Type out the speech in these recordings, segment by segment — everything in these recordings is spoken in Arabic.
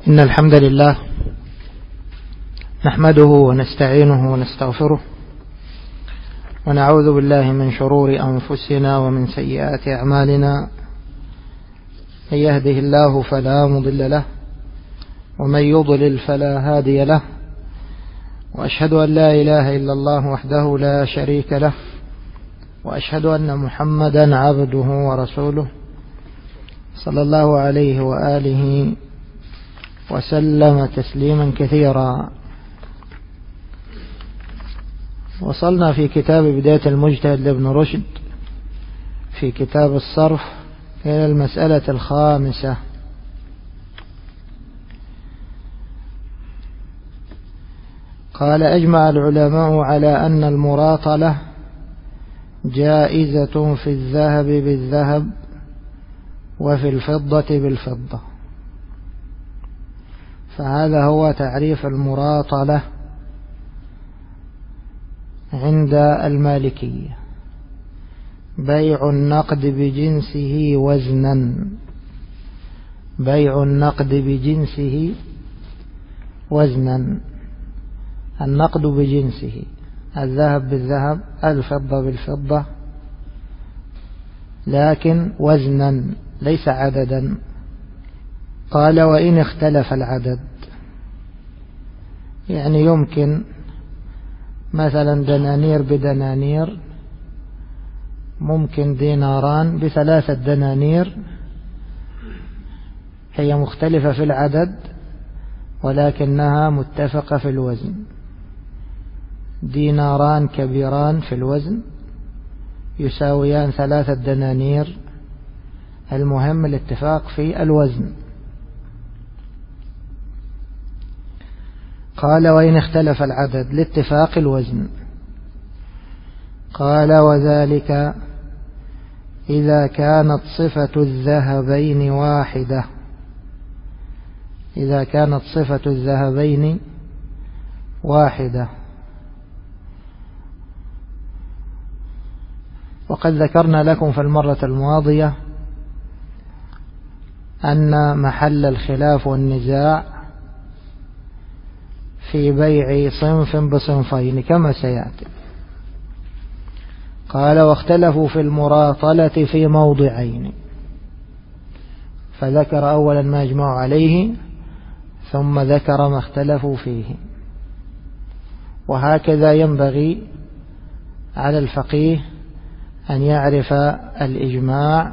إن الحمد لله نحمده ونستعينه ونستغفره ونعوذ بالله من شرور أنفسنا ومن سيئات أعمالنا. من يهده الله فلا مضل له ومن يضلل فلا هادي له، وأشهد أن لا إله إلا الله وحده لا شريك له، وأشهد أن محمدا عبده ورسوله صلى الله عليه وآله وسلم تسليما كثيرا. وصلنا في كتاب بداية المجتهد لابن رشد في كتاب الصرف إلى المسألة الخامسة. قال: أجمع العلماء على أن المراطلة جائزة في الذهب بالذهب وفي الفضة بالفضة. فهذا هو تعريف المراطلة عند المالكية: بيع النقد بجنسه وزنا. بيع النقد بجنسه وزنا، النقد بجنسه، الذهب بالذهب، الفضة بالفضة، لكن وزنا ليس عددا. قال: وإن اختلف العدد، يعني يمكن مثلا دنانير بدنانير، ممكن ديناران ب3 دنانير، هي مختلفة في العدد ولكنها متفقة في الوزن. ديناران كبيران في الوزن يساويان 3 دنانير، المهم الاتفاق في الوزن. قال: وإن اختلف العدد لاتفاق الوزن. قال: وذلك إذا كانت صفة الذهبين واحدة. إذا كانت صفة الذهبين واحدة. وقد ذكرنا لكم في المرة الماضية أن محل الخلاف والنزاع في بيع صنف بصنفين كما سيأتي. قال: واختلفوا في المراطلة في موضعين. فذكر أولا ما يجمع عليه ثم ذكر ما اختلفوا فيه. وهكذا ينبغي على الفقيه أن يعرف الإجماع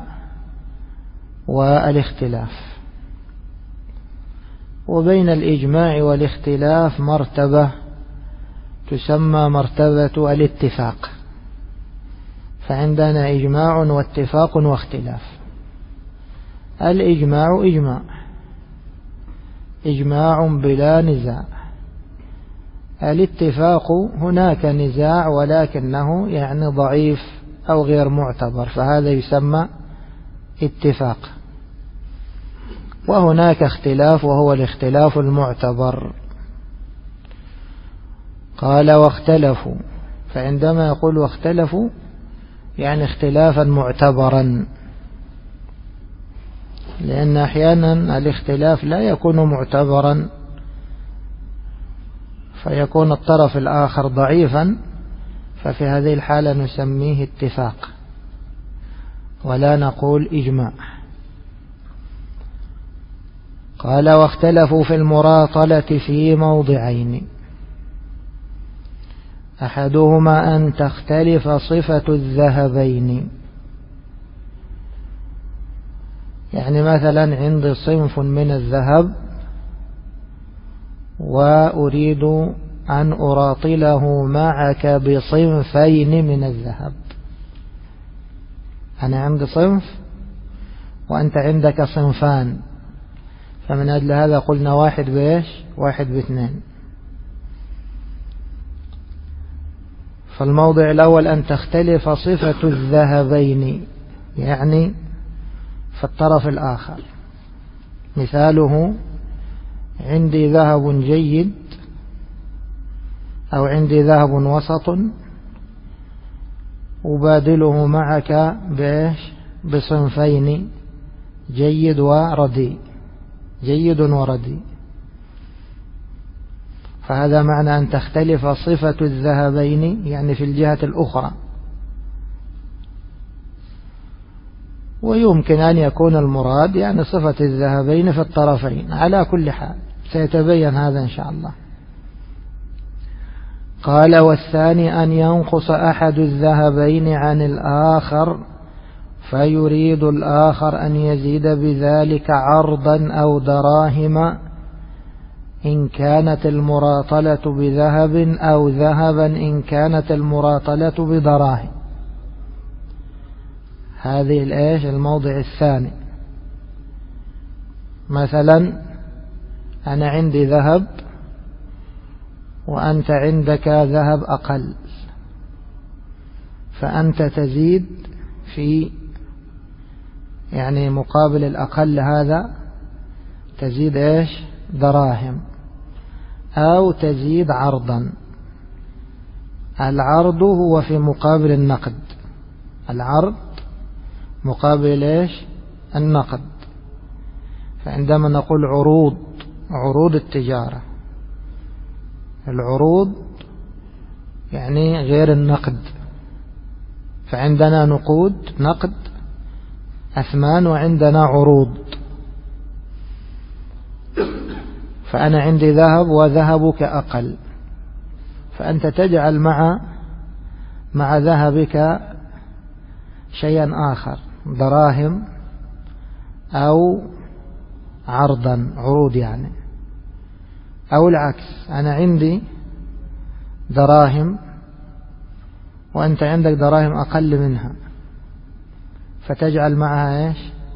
والاختلاف. وبين الإجماع والاختلاف مرتبة تسمى مرتبة الاتفاق. فعندنا إجماع واتفاق واختلاف. الإجماع إجماع بلا نزاع. الاتفاق هناك نزاع ولكنه يعني ضعيف أو غير معتبر، فهذا يسمى اتفاق. وهناك اختلاف وهو الاختلاف المعتبر. قال: واختلفوا. فعندما يقول واختلفوا يعني اختلافا معتبرا، لأن أحيانا الاختلاف لا يكون معتبرا فيكون الطرف الآخر ضعيفا، ففي هذه الحالة نسميه اتفاق ولا نقول إجماع. قال: واختلفوا في المراطلة في موضعين. أحدهما أن تختلف صفة الذهبين. يعني مثلا عندي صنف من الذهب وأريد أن أراطله معك بصنفين من الذهب. أنا عندي صنف وأنت عندك صنفان، فمن أجل هذا قلنا واحد بإيش؟ واحد باثنين. فالموضع الأول أن تختلف صفة الذهبين، يعني في الطرف الآخر. مثاله: عندي ذهب جيد أو عندي ذهب وسط أبادله معك بإيش؟ بصنفين، جيد ورديء. جيد ورديء. فهذا معنى أن تختلف صفة الذهبين يعني في الجهة الأخرى. ويمكن أن يكون المراد يعني صفة الذهبين في الطرفين. على كل حال سيتبين هذا إن شاء الله. قال والثاني أن ينقص أحد الذهبين عن الآخر فيريد الآخر أن يزيد بذلك عرضا أو دراهم إن كانت المراطلة بذهب أو ذهبا إن كانت المراطلة بدراهم. هذه الموضع الثاني. مثلا أنا عندي ذهب وأنت عندك ذهب أقل، فأنت تزيد في يعني مقابل الأقل هذا تزيد دراهم أو تزيد عرضا. العرض هو في مقابل النقد، العرض مقابل النقد. فعندما نقول عروض التجارة، العروض يعني غير النقد. فعندنا نقد أثمان وعندنا عروض. فأنا عندي ذهب وذهبك أقل، فأنت تجعل مع ذهبك شيئا آخر، دراهم أو عرضا، عروض يعني. أو العكس، أنا عندي دراهم وأنت عندك دراهم أقل منها، فتجعل معها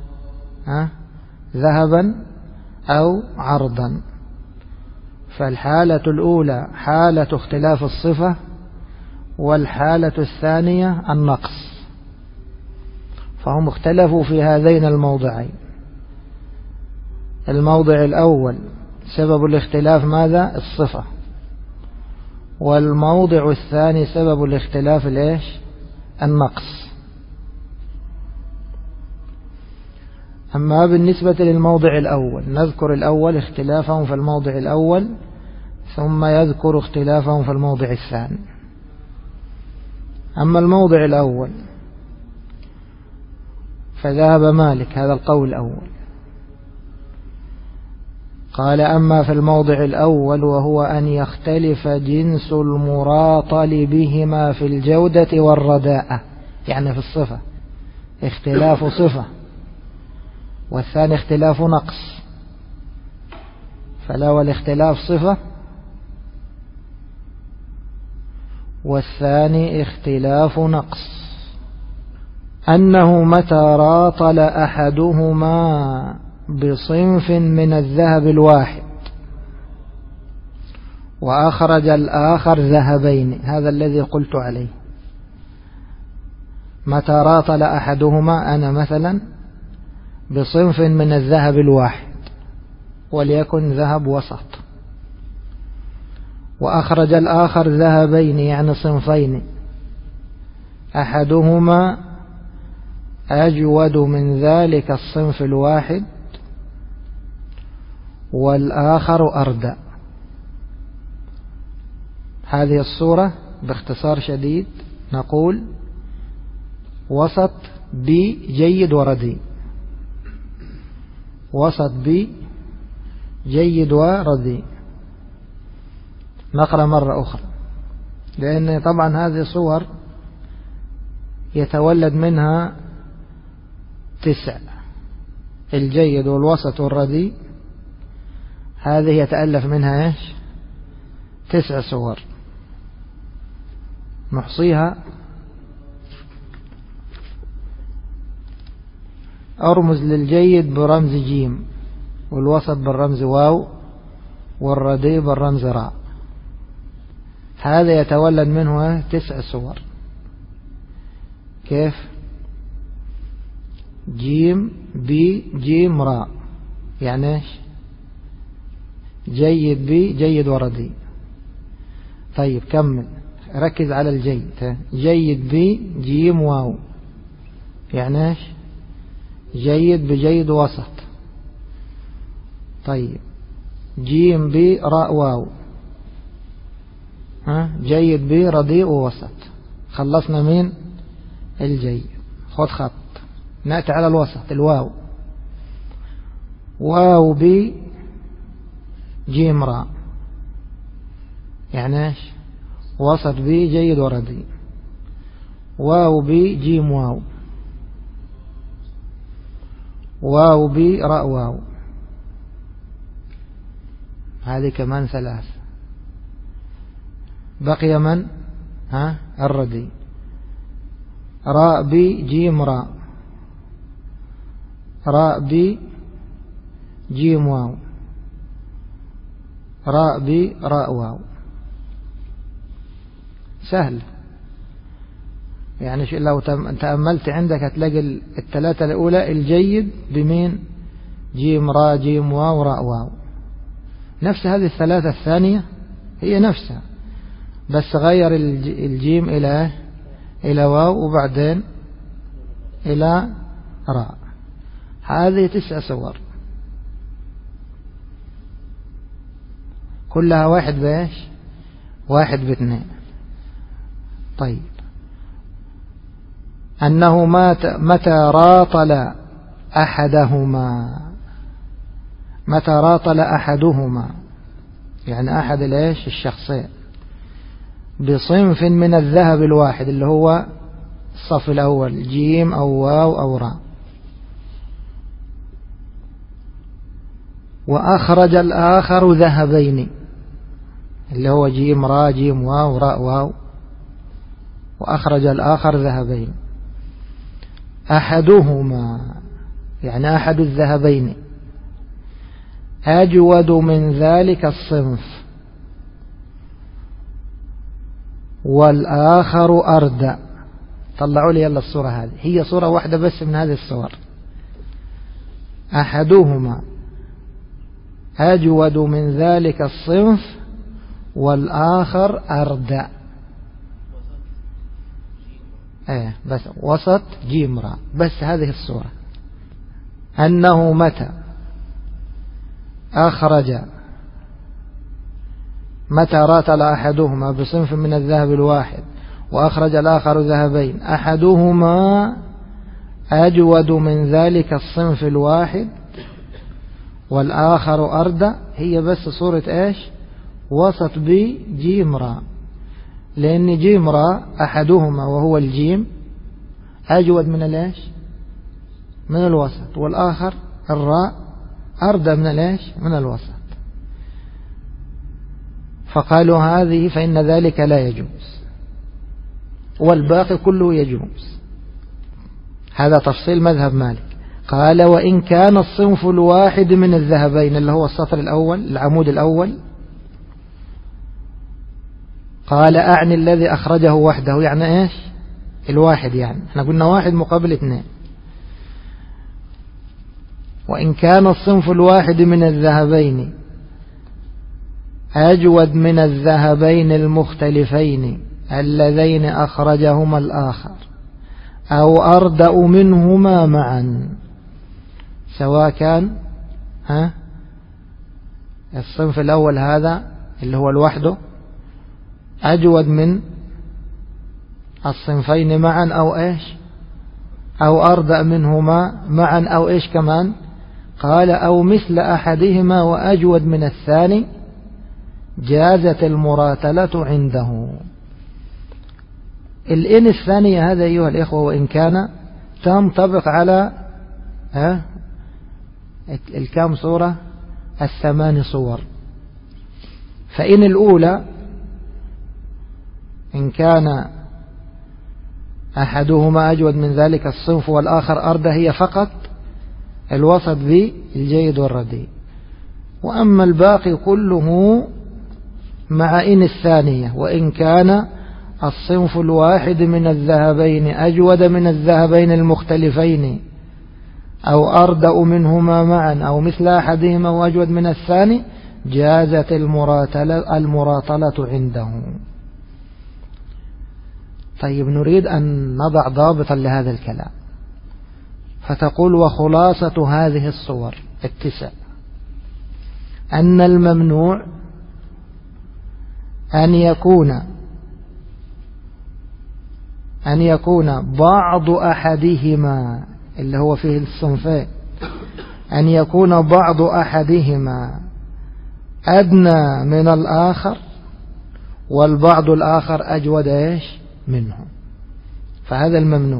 ذهبا أو عرضا. فالحالة الأولى حالة اختلاف الصفة، والحالة الثانية النقص. فهم اختلفوا في هذين الموضعين. الموضع الأول سبب الاختلاف ماذا؟ الصفة. والموضع الثاني سبب الاختلاف النقص. أما بالنسبة للموضع الأول نذكر الأول اختلافهم في الموضع الأول، ثم يذكر اختلافهم في الموضع الثاني. أما الموضع الأول فذهب مالك، هذا القول الأول. قال أما في الموضع الأول وهو أن يختلف جنس المراطل بهما في الجودة والرداءة، يعني في الصفة، اختلاف صفة، والثاني اختلاف نقص. فالأول اختلاف صفة والثاني اختلاف نقص. أنه متى راطل أحدهما بصنف من الذهب الواحد وأخرج الآخر ذهبين، هذا الذي قلت عليه. متى راطل أحدهما، أنا مثلا بصنف من الذهب الواحد وليكن ذهب وسط، وأخرج الآخر ذهبين يعني صنفين، أحدهما أجود من ذلك الصنف الواحد والآخر أردى. هذه الصورة باختصار شديد نقول وسط بجيد ورديء، وسط بجيد ورديء. نقرأ مرة أخرى، لأن طبعا هذه صور يتولد منها 9، الجيد والوسط والرديء، هذه يتألف منها 9 صور نحصيها. أرمز للجيد برمز جيم، والوسط بالرمز واو، والرديء بالرمز راء. هذا يتولد منه 9 صور. كيف؟ جيم بي جيم راء، يعني جيد بي جيد ورديء. طيب كمل، ركز على الجيد. جيد بي جيم واو، يعني جيد بجيد وسط. طيب جيم بي راء واو، جيد بي رديء ووسط. خلصنا من الجيد. خد خط نأتي على الوسط الواو. واو بي جيم راء، يعني ايش؟ وسط بي جيد ورديء. واو بي جيم واو. واو بي راء واو. هذه كمان ثلاث. بقي من؟ الرديء. راء بي جيم راء. راء بي جيم واو. راء بي راء واو. سهل يعني. لو تأملت عندك هتلاقي الثلاثة الأولى الجيد بمين؟ جيم راء جيم واو راء واو. نفس هذه الثلاثة الثانية هي نفسها، بس غير الجيم إلى واو وبعدين إلى راء. هذه 9 صور كلها واحد بايش؟ واحد باثنين. طيب أنه متى راطل أحدهما. متى راطل أحدهما يعني أحد الإيش؟ الشخصين بصنف من الذهب الواحد اللي هو الصف الأول جيم أو واو أو راء، وأخرج الآخر ذهبين اللي هو جيم راء جيم واو راء واو، وأخرج الآخر ذهبين. أحدهما يعني أحد الذهبين أجود من ذلك الصنف والآخر أردى. طلعوا لي يلا الصورة هذه، هي صورة واحدة بس من هذه الصور. أحدهما أجود من ذلك الصنف والآخر أردى. بس وسط جيم راء، بس هذه الصورة. أنه متى راتل أحدهما بصنف من الذهب الواحد وأخرج الآخر ذهبين أحدهما أجود من ذلك الصنف الواحد والآخر أردى. هي بس صورة ايش؟ وسط بجيم راء، لأن جيم راء أحدهما وهو الجيم أجود من الايش؟ من الوسط، والآخر الراء أردى من الايش؟ من الوسط. فقالوا هذه فإن ذلك لا يجوز والباقي كله يجوز. هذا تفصيل مذهب مالك. قال وإن كان الصنف الواحد من الذهبين اللي هو السطر الأول العمود الأول. قال أعني الذي أخرجه وحده، يعني إيش؟ الواحد، يعني احنا قلنا واحد مقابل اثنين. وإن كان الصنف الواحد من الذهبين أجود من الذهبين المختلفين اللذين أخرجهما الآخر أو أردأ منهما معا، سواء كان الصنف الأول هذا اللي هو لوحده أجود من الصنفين معا أو إيش؟ أو أردأ منهما معا أو إيش كمان؟ قال أو مثل أحدهما وأجود من الثاني جازت المراتلة عنده. الإن الثانية هذا أيها الإخوة وإن كان تنطبق على الكام صورة؟ 8 صور. فإن الأولى إن كان أحدهما أجود من ذلك الصنف والآخر أردى هي فقط الوسط بالجيد والرديء، وأما الباقي كله مع إن الثانية وإن كان الصنف الواحد من الذهبين أجود من الذهبين المختلفين أو أردأ منهما معا أو مثل أحدهما وأجود من الثاني جازت المراتلة عنده. طيب نريد أن نضع ضابطا لهذا الكلام، فتقول وخلاصة هذه الصور 9 أن الممنوع أن يكون بعض أحدهما اللي هو فيه الصنفين، أن يكون بعض أحدهما أدنى من الآخر والبعض الآخر أجود منه، فهذا الممنوع.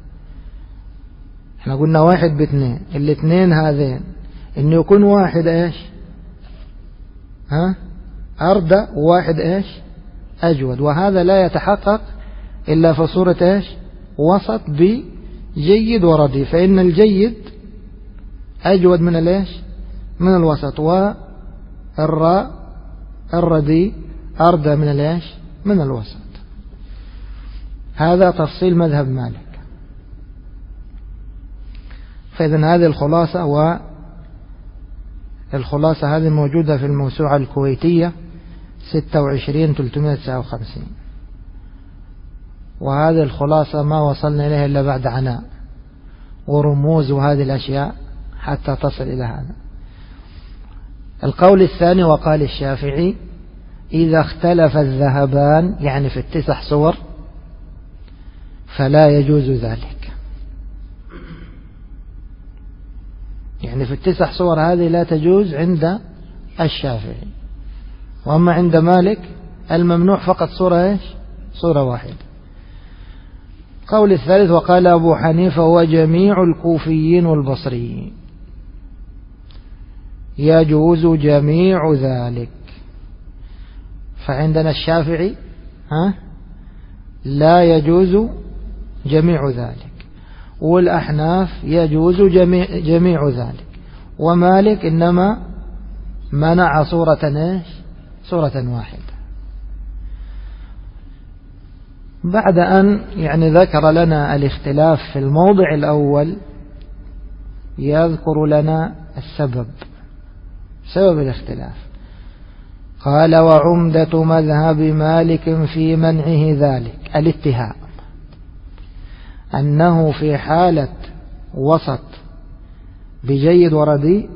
احنا قلنا 1 ب2، الاثنين هذين إن يكون واحد أردى وواحد أجود، وهذا لا يتحقق إلا في صورة وسط بجيد وردي، فإن الجيد أجود من من الوسط، والردي أردى من الوسط. هذا تفصيل مذهب مالك. فإذن هذه الخلاصة، والخلاصة هذه موجودة في الموسوعة الكويتية 26,359، وهذه الخلاصة ما وصلنا إليها إلا بعد عناء ورموز وهذه الأشياء حتى تصل إلى هذا. القول الثاني، وقال الشافعي: إذا اختلف الذهبان، يعني في 9 صور، فلا يجوز ذلك. يعني في 9 صور هذه لا تجوز عند الشافعي، وأما عند مالك الممنوع فقط صورة واحدة. قول الثالث، وقال أبو حنيفة وجميع الكوفيين والبصريين: يجوز جميع ذلك. فعندنا الشافعي لا يجوز جميع ذلك، والأحناف يجوز جميع ذلك، ومالك إنما منع صورة واحدة. بعد أن ذكر لنا الاختلاف في الموضع الأول، يذكر لنا سبب الاختلاف. قال: وعمدة مذهب مالك في منعه ذلك الاتهام، أنه في حالة وسط بجيد وردي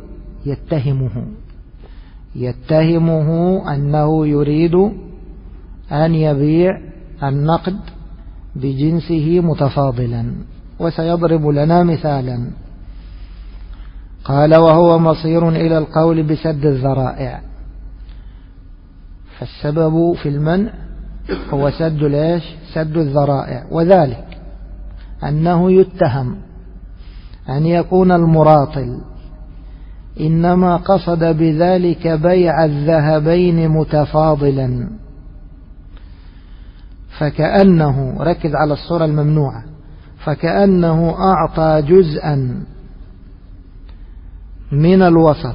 يتهمه أنه يريد أن يبيع النقد بجنسه متفاضلا، وسيضرب لنا مثالا. قال: وهو مصير إلى القول بسد الذرائع. فالسبب في المنع هو سد الذرائع، وذلك أنه يتهم أن يكون المراطل إنما قصد بذلك بيع الذهبين متفاضلا، فكأنه، ركز على الصورة الممنوعة، فكأنه أعطى جزءا من الوسط،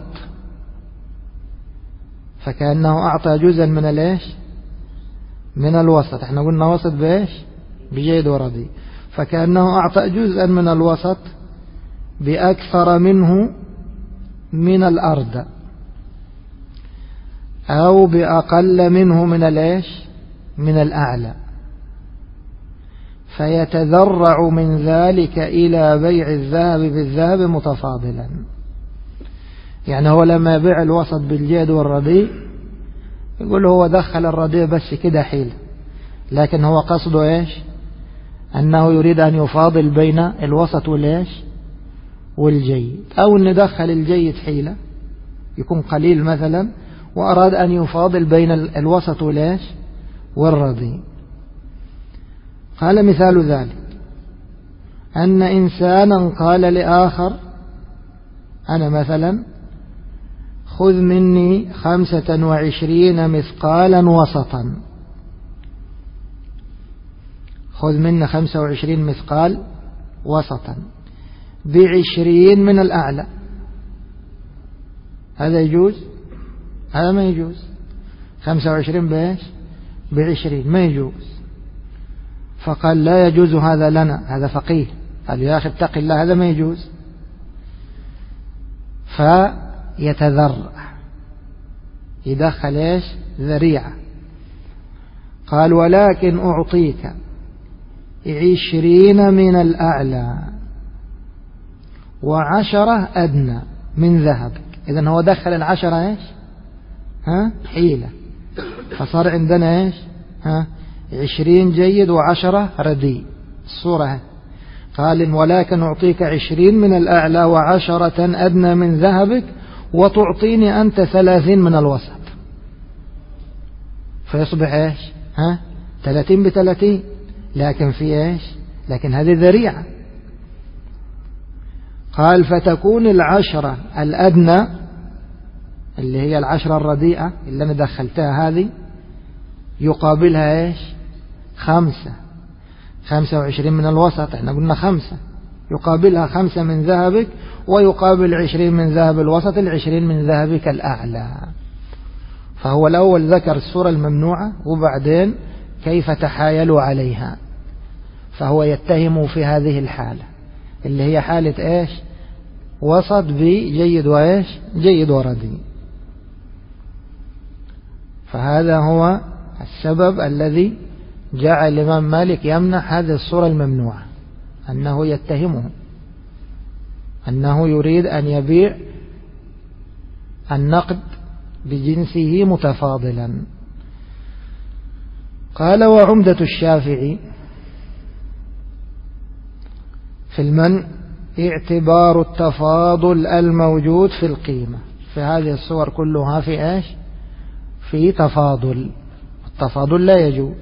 من الوسط. احنا قلنا وسط بجيد وردي، فكأنه أعطى جزءا من الوسط بأكثر منه من الأرض، أو بأقل منه من الأعلى، فيتذرع من ذلك إلى بيع الذهب بالذهب متفاضلا. يعني هو لما يبيع الوسط بالجيد والرديء يقول هو دخل الرديء بس كده حيلة، لكن هو قصده أنه يريد أن يفاضل بين الوسط والجيد، أو أن دخل الجيد حيلة يكون قليل مثلا، وأراد أن يفاضل بين الوسط والرديء. قال: مثال ذلك أن إنسانا قال لآخر: أنا مثلا خذ مني 25 مثقالا وسطا، خذ مني 25 مثقال وسطا ب20 من الأعلى. هذا يجوز؟ هذا ما يجوز. 25 ب20 ما يجوز. فقال: لا يجوز هذا لنا. هذا فقيه قال: يا أخي اتق الله، هذا ما يجوز. فيتذرع، يدخل ذريعة. قال: ولكن أعطيك 20 من الأعلى و10 أدنى من ذهبك. إذن هو دخل 10 حيلة، فصار عندنا إيش 20 جيد و10 رديء الصورة. قال ولكن أعطيك 20 من الأعلى و10 أدنى من ذهبك وتعطيني أنت 30 من الوسط، فيصبح إيش 30 ب30. لكن في إيش، لكن هذه ذريعة. قال فتكون 10 الأدنى اللي هي 10 الرديئة اللي أنا دخلتها هذه يقابلها إيش 25 من الوسط. احنا قلنا 5 يقابلها 5 من ذهبك ويقابل 20 من ذهب الوسط، 20 من ذهبك الأعلى. فهو الأول ذكر الصورة الممنوعة وبعدين كيف تحايلوا عليها. فهو يتهم في هذه الحالة اللي هي حالة إيش وسط بجيد وإيش جيد ورديء. فهذا هو السبب الذي جعل الإمام مالك يمنح هذه الصورة الممنوعة، أنه يتهمه أنه يريد أن يبيع النقد بجنسه متفاضلا. قال وعمدة الشافعي في المنع اعتبار التفاضل الموجود في القيمة. في هذه الصور كلها في إيش في تفاضل، التفاضل لا يجوز.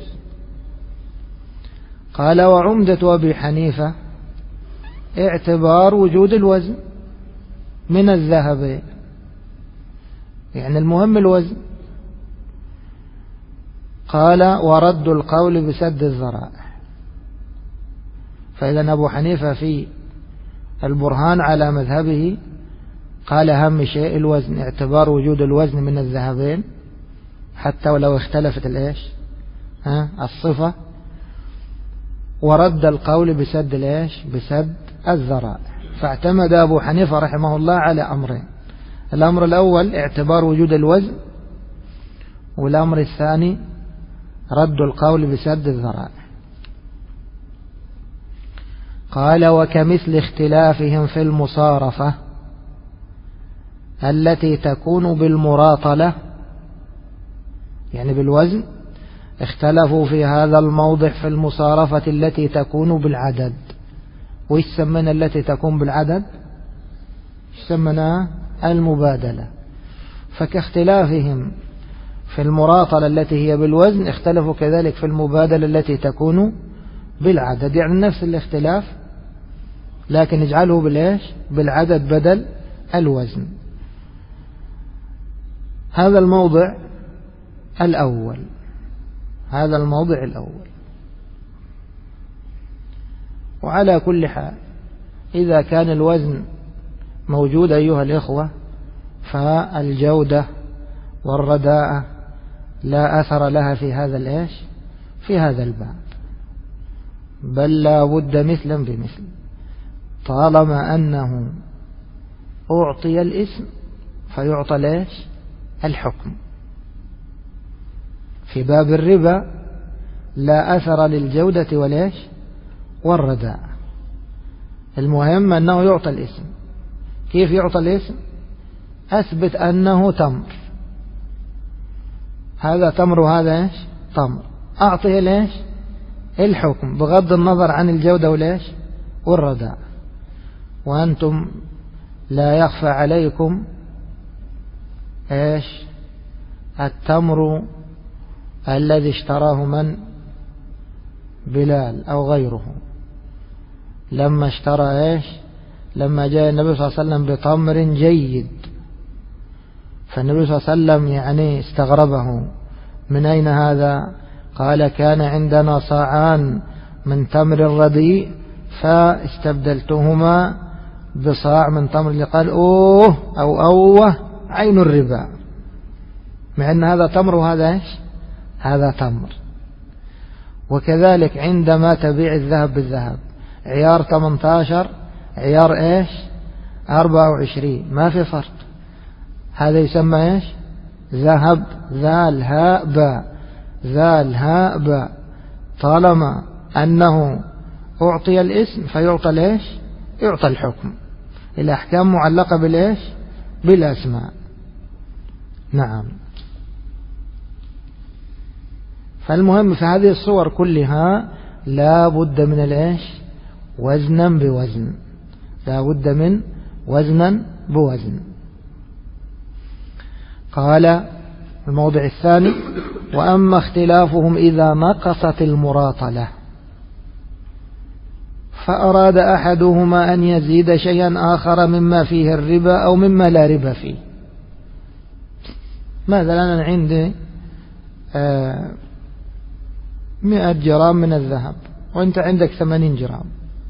قال وعمدة أبي حنيفة اعتبار وجود الوزن من الذهب، يعني المهم الوزن. قال ورد القول بسد الذرائع. فإذا أبو حنيفة في البرهان على مذهبه قال أهم شيء الوزن، اعتبار وجود الوزن من الذهبين حتى ولو اختلفت الإيش الصفة. ورد القول بسد الإيش بسد الذرائع. فاعتمد أبو حنيفة رحمه الله على أمرين: الأمر الأول اعتبار وجود الوزن، والأمر الثاني رد القول بسد الذرائع. قال وكمثل اختلافهم في المصارفة التي تكون بالمراطلة، يعني بالوزن، اختلفوا في هذا الموضع في المصارفة التي تكون بالعدد. وإيش سمنا التي تكون بالعدد؟ سمنا المبادلة. فكاختلافهم في المراطلة التي هي بالوزن اختلفوا كذلك في المبادلة التي تكون بالعدد، يعني نفس الاختلاف لكن اجعله بالإيش بالعدد بدل الوزن. هذا الموضع الأول، هذا الموضع الأول. وعلى كل حال إذا كان الوزن موجود أيها الإخوة فالجودة والرداءة لا أثر لها في هذا الإيش في هذا الباب، بل لا بد مثلا بمثل، طالما أنه أعطي الاسم فيعطى الإيش الحكم. في باب الربا لا أثر للجودة والإيش والرداء، المهم أنه يعطى الاسم. كيف يعطى الاسم؟ أثبت أنه تمر، هذا تمر وهذا إيش تمر، أعطيه الإيش الحكم بغض النظر عن الجودة والإيش والرداء. وأنتم لا يخفى عليكم إيش التمر الذي اشتراه من؟ بلال أو غيره، لما اشترى إيش لما جاء النبي صلى الله عليه وسلم بتمر جيد، فالنبي صلى الله عليه وسلم يعني استغربه، من أين هذا؟ قال كان عندنا صاعان من تمر رديء فاستبدلتهما بصاع من تمر. قال أوه أو أوه عين الربا، مع أن هذا تمر وهذا إيش هذا تمر. وكذلك عندما تبيع الذهب بالذهب، عيار 18 عيار إيش 24 ما في فرق، هذا يسمى إيش ذهب ذال هاء باء ذال هاء باء، طالما أنه أعطي الاسم فيعطى الإيش يعطى الحكم. الأحكام معلقة بالإيش بالأسماء. نعم. فالمهم في هذه الصور كلها لا بد من الإيش؟ وزنا بوزن، لا بد من وزنا بوزن. قال الموضع الثاني: وأما اختلافهم إذا نقصت المراطلة فأراد أحدهما أن يزيد شيئا آخر مما فيه الربا أو مما لا ربا فيه. مثلا أنا عندي 100 جرام من الذهب وأنت عندك 80 جرام،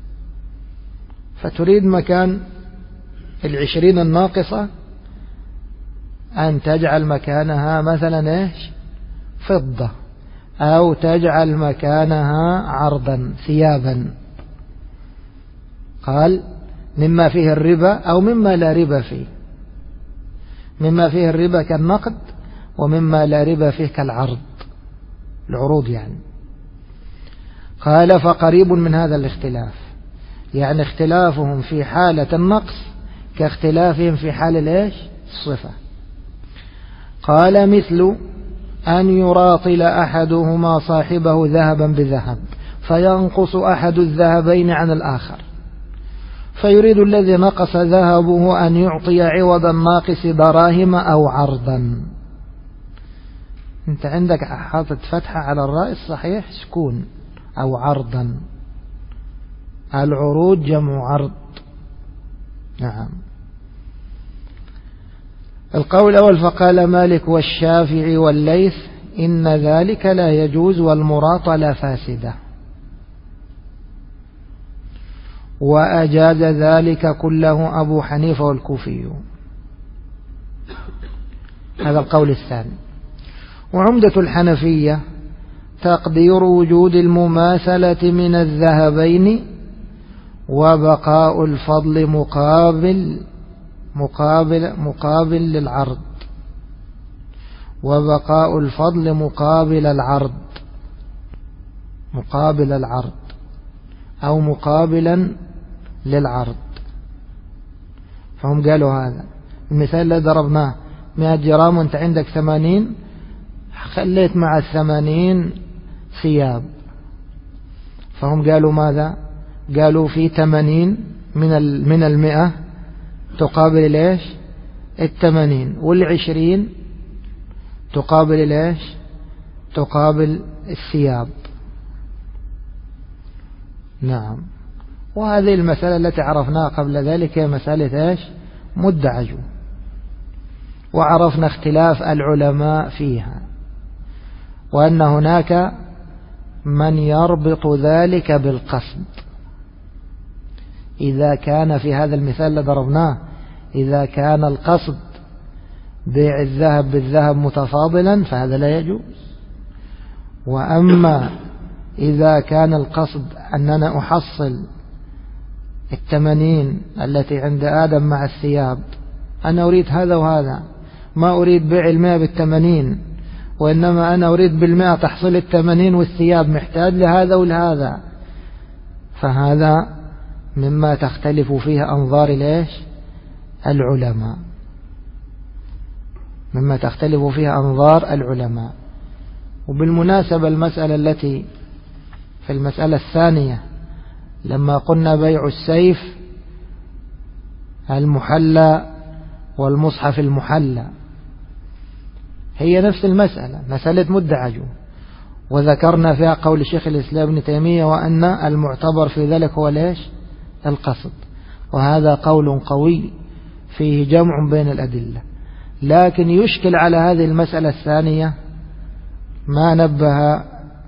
فتريد مكان 20 الناقصة أن تجعل مكانها مثلا إيش؟ فضة، أو تجعل مكانها عرضا ثيابا. قال مما فيه الربا أو مما لا ربا فيه. مما فيه الربا كالنقد، ومما لا ربا فيه كالعرض، العروض يعني. قال فقريب من هذا الاختلاف، يعني اختلافهم في حالة النقص كاختلافهم في حال الإيش؟ الصفة. قال مثل أن يراطل أحدهما صاحبه ذهبا بذهب فينقص أحد الذهبين عن الآخر، فيريد الذي نقص ذهبه أن يعطي عوض الناقص دراهم أو عرضا. أنت عندك حاطط فتحة على الراء الصحيح سكون، أو عرضا. العروض جمع عرض. نعم. القول الأول: فقال مالك والشافعي والليث إن ذلك لا يجوز والمراطلة فاسدة، وأجاز ذلك كله أبو حنيفة والكوفي. هذا القول الثاني. وعمدة الحنفية تقدير وجود المماثلة من الذهبين وبقاء الفضل مقابل للعرض، وبقاء الفضل مقابل العرض أو مقابلا للعرض. فهم قالوا هذا المثال اللي ضربناه 100 جرام وانت عندك 80، خليت مع 80 ثياب، فهم قالوا ماذا؟ قالوا في 80 من 100 تقابل ليش؟ 80، وال20 تقابل ليش؟ تقابل الثياب. نعم. وهذه المسألة التي عرفناها قبل ذلك هي مسألة ايش؟ مدعج، وعرفنا اختلاف العلماء فيها، وأن هناك من يربط ذلك بالقصد. إذا كان في هذا المثال اللي ضربناه، إذا كان القصد بيع الذهب بالذهب متفاضلا فهذا لا يجوز. وأما إذا كان القصد أننا أحصل 80 التي عند آدم مع الثياب، أنا أريد هذا وهذا، ما أريد بيع 100 بالثمانين، وإنما أنا أريد 100 تحصل 80 والثياب محتاج لهذا ولهذا، فهذا مما تختلف فيه أنظار ليش؟ العلماء، مما تختلف فيها أنظار العلماء. وبالمناسبة المسألة التي في المسألة الثانية لما قلنا بيع السيف المحلى والمصحف المحلى هي نفس المسألة، مسألة مدعج، وذكرنا فيها قول شيخ الإسلام ابن تيمية وأن المعتبر في ذلك هو ليش؟ القصد، وهذا قول قوي فيه جمع بين الأدلة. لكن يشكل على هذه المسألة الثانية ما نبه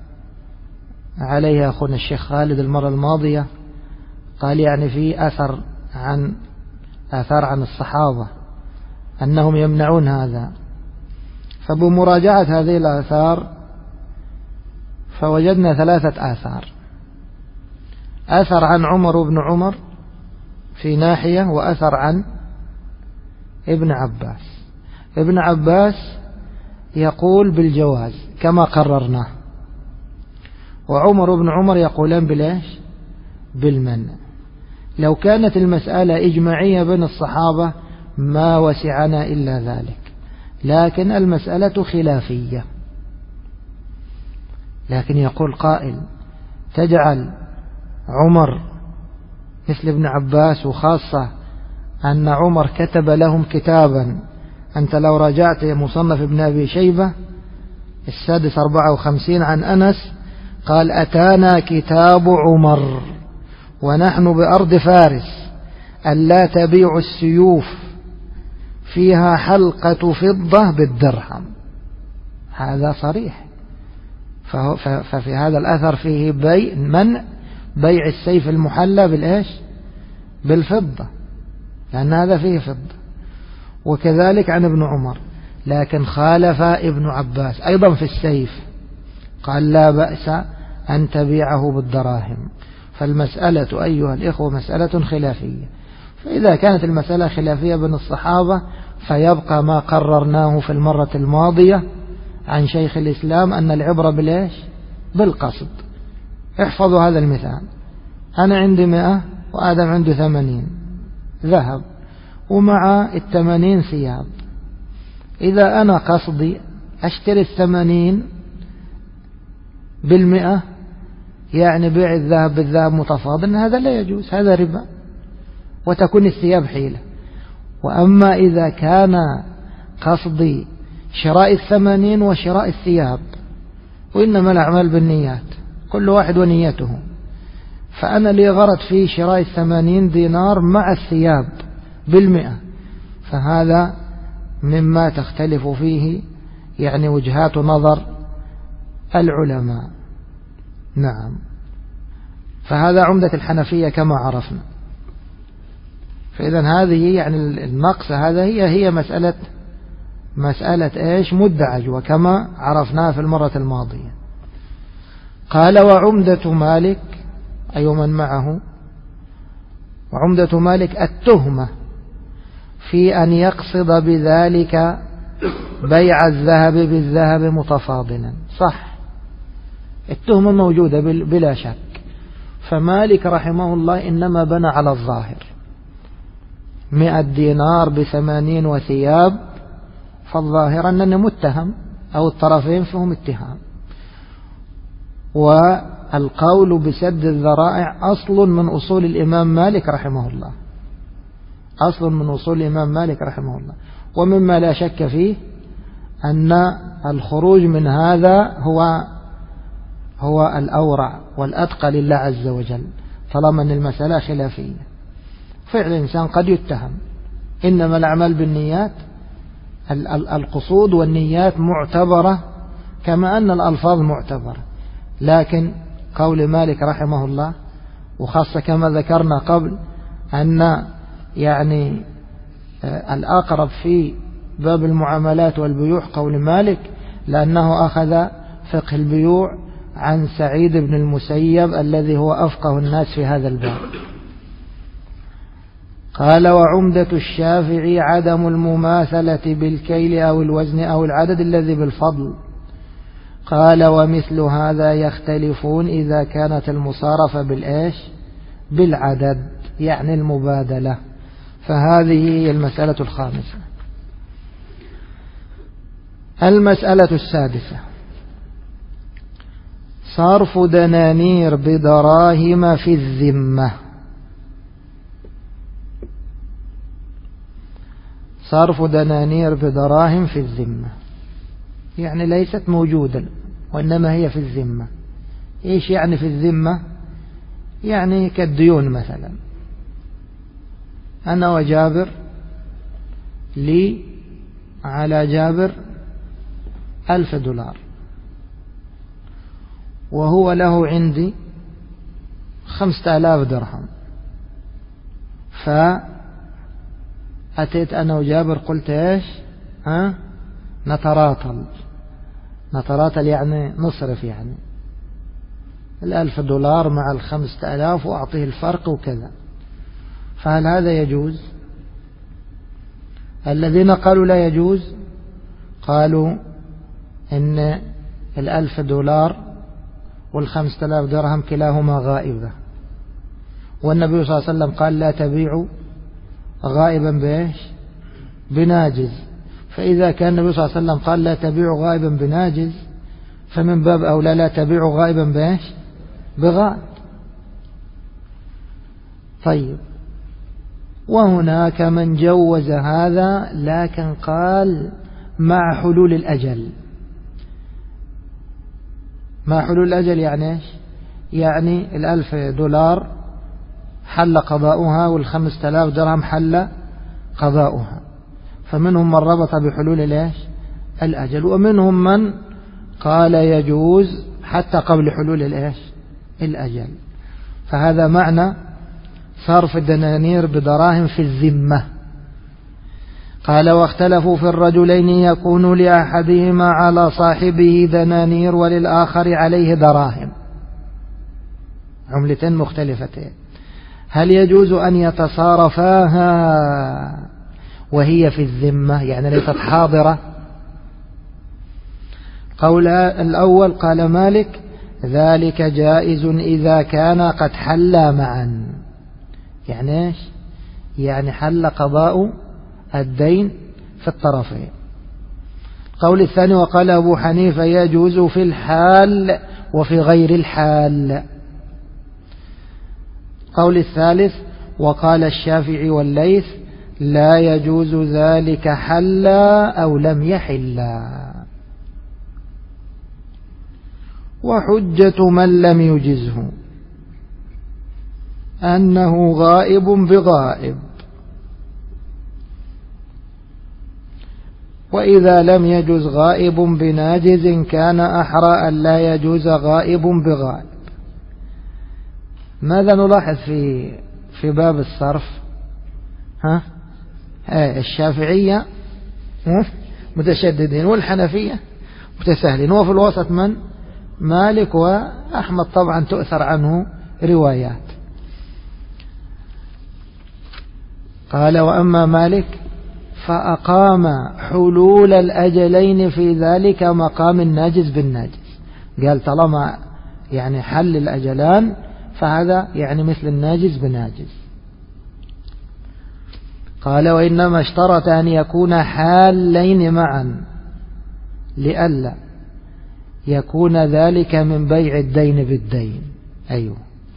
عليها أخونا الشيخ خالد المرة الماضية، قال يعني في آثار عن الصحابة أنهم يمنعون هذا. فبمراجعة هذه الآثار فوجدنا 3 آثار: أثر عن عمر بن عمر في ناحية، وأثر عن ابن عباس. ابن عباس يقول بالجواز كما قررناه، وعمر بن عمر يقولان بالإيش؟ بالمنع. لو كانت المسألة إجماعية بين الصحابة ما وسعنا إلا ذلك، لكن المسألة خلافية، لكن يقول قائل تجعل عمر مثل ابن عباس، وخاصة أن عمر كتب لهم كتابا، أنت لو راجعت مصنف ابن أبي شيبة 54 عن أنس قال أتانا كتاب عمر ونحن بأرض فارس ألا تبيع السيوف فيها حلقة فضة بالدرهم. هذا صريح. ففي هذا الأثر فيه منع بيع السيف المحلى بالإيش؟ بالفضة، لأن هذا فيه فضة. وكذلك عن ابن عمر، لكن خالف ابن عباس أيضا في السيف، قال لا بأس أن تبيعه بالدراهم. فالمسألة أيها الإخوة مسألة خلافية. فإذا كانت المسألة خلافية بين الصحابة فيبقى ما قررناه في المرة الماضية عن شيخ الإسلام أن العبرة بالإيش؟ بالقصد. احفظوا هذا المثال. أنا عندي 100 وآدم عنده 80 ذهب ومع 80 ثياب. إذا أنا قصدي أشتري 80 بال100، يعني بيع الذهب بالذهب متفاضل، هذا لا يجوز، هذا ربا وتكون الثياب حيلة. وأما إذا كان قصدي شراء 80 وشراء الثياب، وإنما الأعمال بالنيات، كل واحد ونيته، فأنا لي غرض في شراء 80 دينار مع الثياب بال100، فهذا مما تختلف فيه يعني وجهات نظر العلماء. نعم. فهذا عمدة الحنفية كما عرفنا. فإذا هذه يعني النقص هذا هي مسألة إيش؟ مدعج، وكما عرفناها في المرة الماضية. قال وعمدة مالك أي من معه، وعمدة مالك التهمة في أن يقصد بذلك بيع الذهب بالذهب متفاضلا. صح، التهمة موجودة بلا شك. فمالك رحمه الله إنما بنى على الظاهر، 100 دينار ب80 وثياب، فالظاهر أننا متهم أو الطرفين فيهم اتهام. والقول بسد الذرائع أصل من أصول الإمام مالك رحمه الله، أصل من أصول الإمام مالك رحمه الله. ومما لا شك فيه أن الخروج من هذا هو الأورع والأتقى لله عز وجل، طالما أن المسألة خلافية. فعل الإنسان قد يتهم، إنما الأعمال بالنيات، القصود والنيات معتبرة كما أن الألفاظ معتبرة. لكن قول مالك رحمه الله، وخاصة كما ذكرنا قبل أن يعني الأقرب في باب المعاملات والبيوع قول مالك، لأنه أخذ فقه البيوع عن سعيد بن المسيب الذي هو أفقه الناس في هذا الباب. قال وعمدة الشافعي عدم المماثلة بالكيل أو الوزن أو العدد الذي بالفضل. قال ومثل هذا يختلفون إذا كانت المصارفة بالإيش؟ بالعدد، يعني المبادلة. فهذه هي المسألة الخامسة. المسألة السادسة صرف دنانير بدراهم في الذمة. صرف دنانير بدراهم في الذمة، يعني ليست موجودة وإنما هي في الذمة. إيش يعني في الذمة؟ يعني كالديون مثلا، أنا وجابر لي على جابر $1000 وهو له عندي 5000 درهم. فأتيت أنا وجابر قلت إيش؟ نتراطل يعني نصرف، يعني $1000 مع 5000 وأعطيه الفرق وكذا. فهل هذا يجوز؟ الذين قالوا لا يجوز قالوا إن $1000 وال5000 درهم كلاهما غائبة، والنبي صلى الله عليه وسلم قال لا تبيعوا غائبا بإيش؟ بناجز. فإذا كان النبي صلى الله عليه وسلم قال لا تبيعوا غائبا بناجز، فمن باب أولى لا تبيع غائبا بإيش؟ بغائب. طيب، وهناك من جوز هذا لكن قال مع حلول الأجل. مع حلول الأجل يعني إيش؟ يعني $1000 حل قضاؤها وال5000 درهم حل قضاؤها. فمنهم من ربط بحلول الإيش؟ الأجل، ومنهم من قال يجوز حتى قبل حلول الإيش؟ الأجل. فهذا معنى صرف الدنانير بدراهم في الذمة. قال واختلفوا في الرجلين يكون لأحدهما على صاحبه دنانير وللآخر عليه دراهم، عملتين مختلفتين، هل يجوز أن يتصارفاها وهي في الذمة يعني ليست حاضرة؟ قول الأول قال مالك ذلك جائز إذا كان قد حلا معا. يعني إيش؟ يعني حل قضاء الدين في الطرفين. قول الثاني وقال أبو حنيفة يجوز في الحال وفي غير الحال. قول الثالث وقال الشافعي والليث لا يجوز ذلك حلا أو لم يحلا. وحجة من لم يجزه أنه غائب بغائب، وإذا لم يجوز غائب بناجز كان أحرى أن لا يجوز غائب بغائب. ماذا نلاحظ في باب الصرف؟ الشافعية متشددين والحنفية متساهلين، وفي الوسط من؟ مالك وأحمد طبعا تؤثر عنه روايات. قال وأما مالك فأقام حلول الأجلين في ذلك مقام الناجز بالناجز. قال طالما يعني حل الأجلان فهذا يعني مثل الناجز بناجز. قال وإنما اشترط أن يكون حالين معا لئلا يكون ذلك من بيع الدين بالدين. أيوه،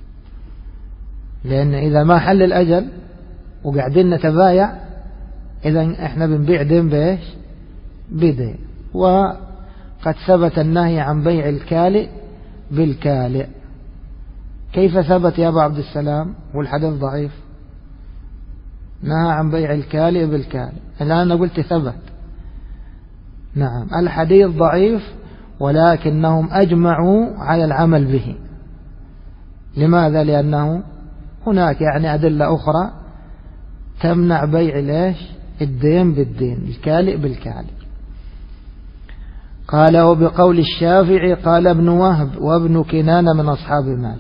لأن إذا ما حل الأجل وقاعدين نتبايع إذا إحنا بنبيع دين بإيش؟ بدين. وقد ثبت النهي عن بيع الكالئ بالكالئ. كيف ثبت يا أبو عبد السلام والحديث ضعيف؟ نهى عن بيع الكالئ بالكالئ. الآن أنا قلت ثبت. نعم الحديث ضعيف ولكنهم أجمعوا على العمل به. لماذا؟ لأنه هناك يعني أدلة أخرى تمنع بيع ليش؟ الدين بالدين، الكالئ بالكالئ. قال وبقول الشافعي قال ابن وهب وابن كنانة من أصحاب مالك.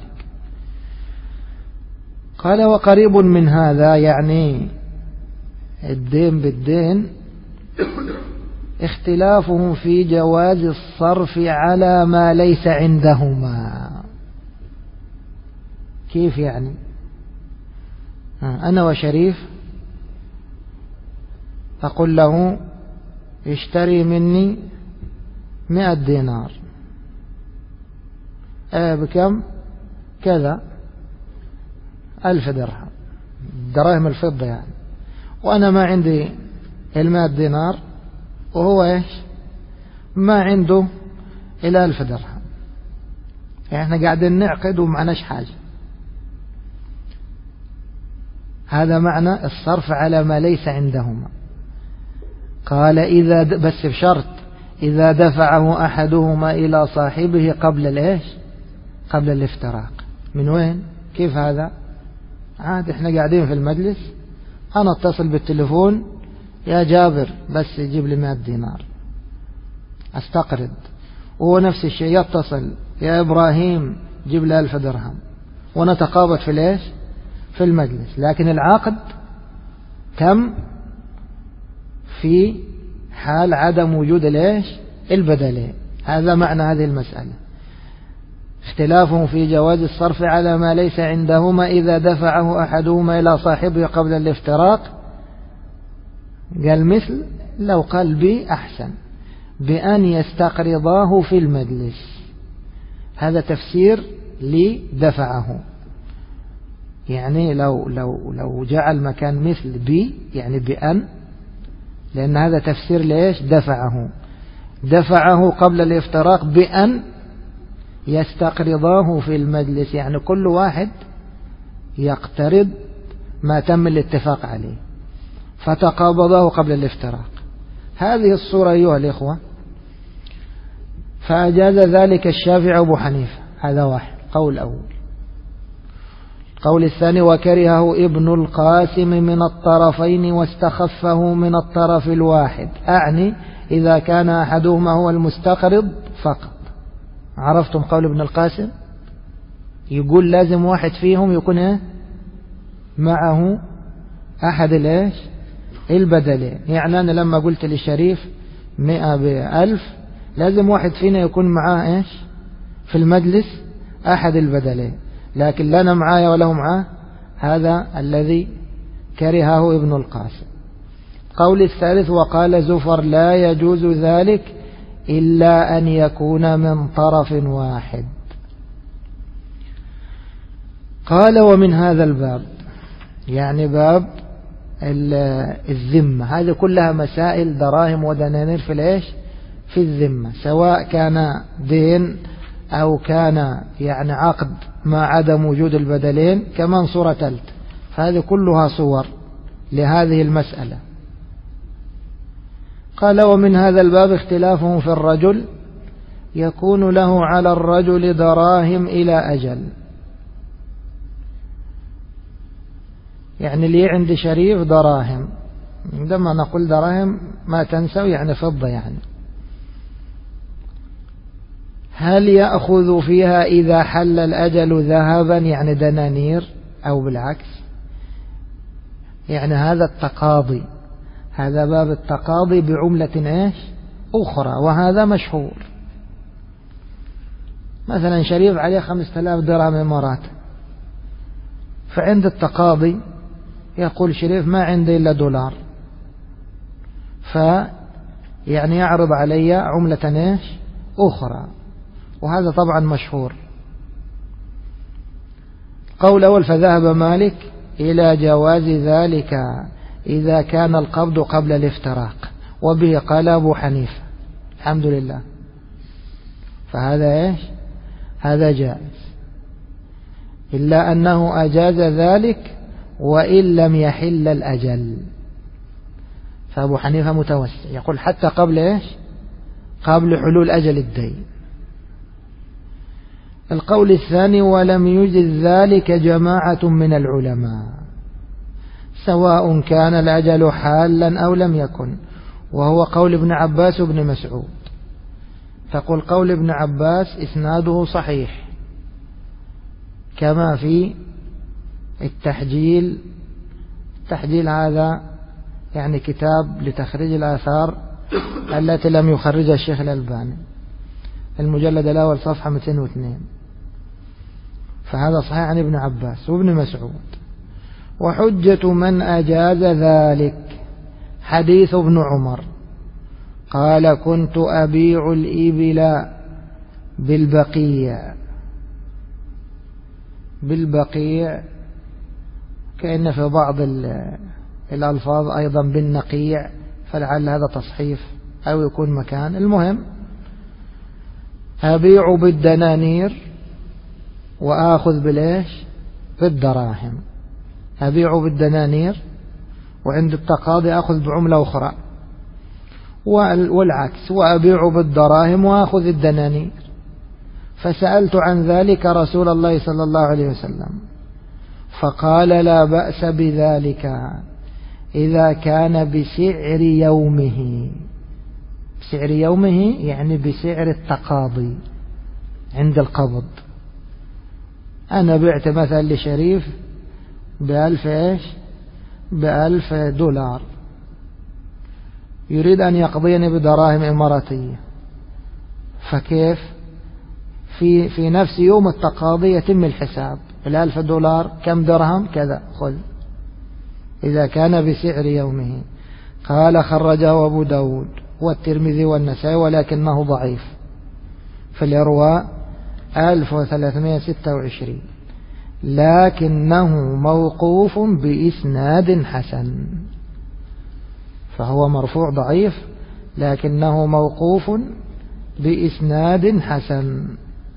قال وقريب من هذا يعني الدين بالدين اختلافهم في جواز الصرف على ما ليس عندهما. كيف يعني؟ أنا وشريف أقول له اشتري مني 100 دينار. بكم؟ كذا 1000 درهم، دراهم الفضة يعني. وأنا ما عندي 100 دينار وهو إيش؟ ما عنده إلى 1000 درهم. يعني احنا قاعدين نعقد ومعناش حاجة. هذا معنى الصرف على ما ليس عندهما. قال إذا بس بشرط إذا دفعه أحدهما إلى صاحبه قبل الإيش؟ قبل الافتراق. من وين؟ كيف هذا؟ عاد احنا قاعدين في المجلس، أنا اتصل بالتليفون يا جابر بس يجيب لي 100 دينار استقرض، وهو نفس الشيء يتصل يا إبراهيم جيب لي 1000 درهم، ونتقابض في الإيش؟ في المجلس. لكن العقد تم في حال عدم وجود الإيش؟ البدلين. هذا معنى هذه المسألة. اختلافهم في جواز الصرف على ما ليس عندهما إذا دفعه أحدهما إلى صاحبه قبل الافتراق. قال مثل لو قال بي أحسن، بأن يستقرضاه في المجلس. هذا تفسير لدفعه، يعني لو جعل مكان مثل بي يعني بأن، لأن هذا تفسير ليش دفعه قبل الافتراق بأن يستقرضاه في المجلس، يعني كل واحد يقترض ما تم الاتفاق عليه فتقابضه قبل الافتراق. هذه الصورة أيها الإخوة فأجاز ذلك الشافعي أبو حنيفة. هذا واحد، قول أول. قول الثاني وكرهه ابن القاسم من الطرفين واستخفه من الطرف الواحد، أعني إذا كان أحدهما هو المستقرض فقط. عرفتم قول ابن القاسم؟ يقول لازم واحد فيهم يكون معه أحد البدلين. يعني أنا لما قلت للشريف 100 ب1000 لازم واحد فينا يكون معاه في المجلس أحد البدلين، لكن لا أنا معايا ولا هو معاه. هذا الذي كرهه ابن القاسم. قول الثالث وقال زفر لا يجوز ذلك إلا أن يكون من طرف واحد. قال ومن هذا الباب، يعني باب الذمة، هذه كلها مسائل دراهم ودنانير في الذمة، سواء كان دين أو كان يعني عقد مع عدم وجود البدلين، كمان صورة ثالثة. فهذه كلها صور لهذه المسألة. قال ومن هذا الباب اختلافهم في الرجل يكون له على الرجل دراهم إلى أجل، يعني اللي عند شريف دراهم، عندما نقول دراهم ما تنسوا يعني فضة، يعني هل يأخذ فيها إذا حل الأجل ذهبا يعني دنانير أو بالعكس؟ يعني هذا التقاضي، هذا باب التقاضي بعملة أخرى، وهذا مشهور. مثلا شريف عليه 5000 درهم إماراتي، فعند التقاضي يقول شريف ما عندي إلا دولار، يعني يعرض علي عملة أخرى، وهذا طبعا مشهور. قول أول فذهب مالك إلى جواز ذلك إذا كان القبض قبل الافتراق، وبه قال أبو حنيفة. الحمد لله، فهذا هذا جائز، إلا أنه أجاز ذلك وإن لم يحل الأجل. فأبو حنيفة متوسع، يقول حتى قبل قبل حلول أجل الدين. القول الثاني ولم يجز ذلك جماعة من العلماء سواء كان الأجل حالا أو لم يكن، وهو قول ابن عباس وابن مسعود. تقول قول ابن عباس إسناده صحيح، كما في التحجيل هذا يعني كتاب لتخريج الآثار التي لم يخرجها الشيخ الألباني، المجلد الأول صفحة 202. فهذا صحيح عن ابن عباس وابن مسعود. وحجة من أجاز ذلك حديث ابن عمر قال كنت أبيع الإبل بالبقيع، كأن في بعض الألفاظ أيضا بالنقيع، فلعل هذا تصحيف أو يكون مكان. المهم أبيع بالدنانير وآخذ بالدراهم. أبيع بالدنانير وعند التقاضي أخذ بعملة أخرى، والعكس، وأبيع بالدراهم وأخذ الدنانير. فسألت عن ذلك رسول الله صلى الله عليه وسلم فقال لا بأس بذلك إذا كان بسعر يومه. بسعر يومه يعني بسعر التقاضي عند القبض. أنا بعت مثلا لشريف ب1000 دولار، يريد أن يقضيني بدراهم إماراتية، فكيف في نفس يوم التقاضي يتم الحساب. 1000 دولار كم درهم كذا، خذ، إذا كان بسعر يومه. قال خرجه أبو داود والترمذي والنسائي ولكنه ضعيف في الإرواء 1326 لكنه موقوف بإسناد حسن، فهو مرفوع ضعيف لكنه موقوف بإسناد حسن.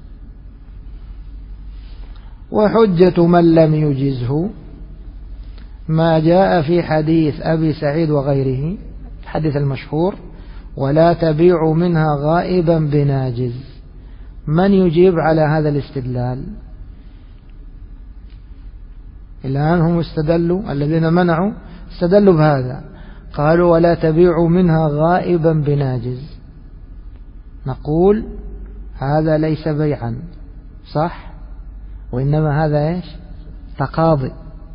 وحجة من لم يجزه ما جاء في حديث أبي سعيد وغيره، الحديث المشهور ولا تبيع منها غائبا بناجز. من يجيب على هذا الاستدلال؟ الآن هم استدلوا، الذين منعوا استدلوا بهذا، قالوا ولا تبيع منها غائبا بناجز. نقول هذا ليس بيعا صح، وإنما هذا إيش؟ تقاضي.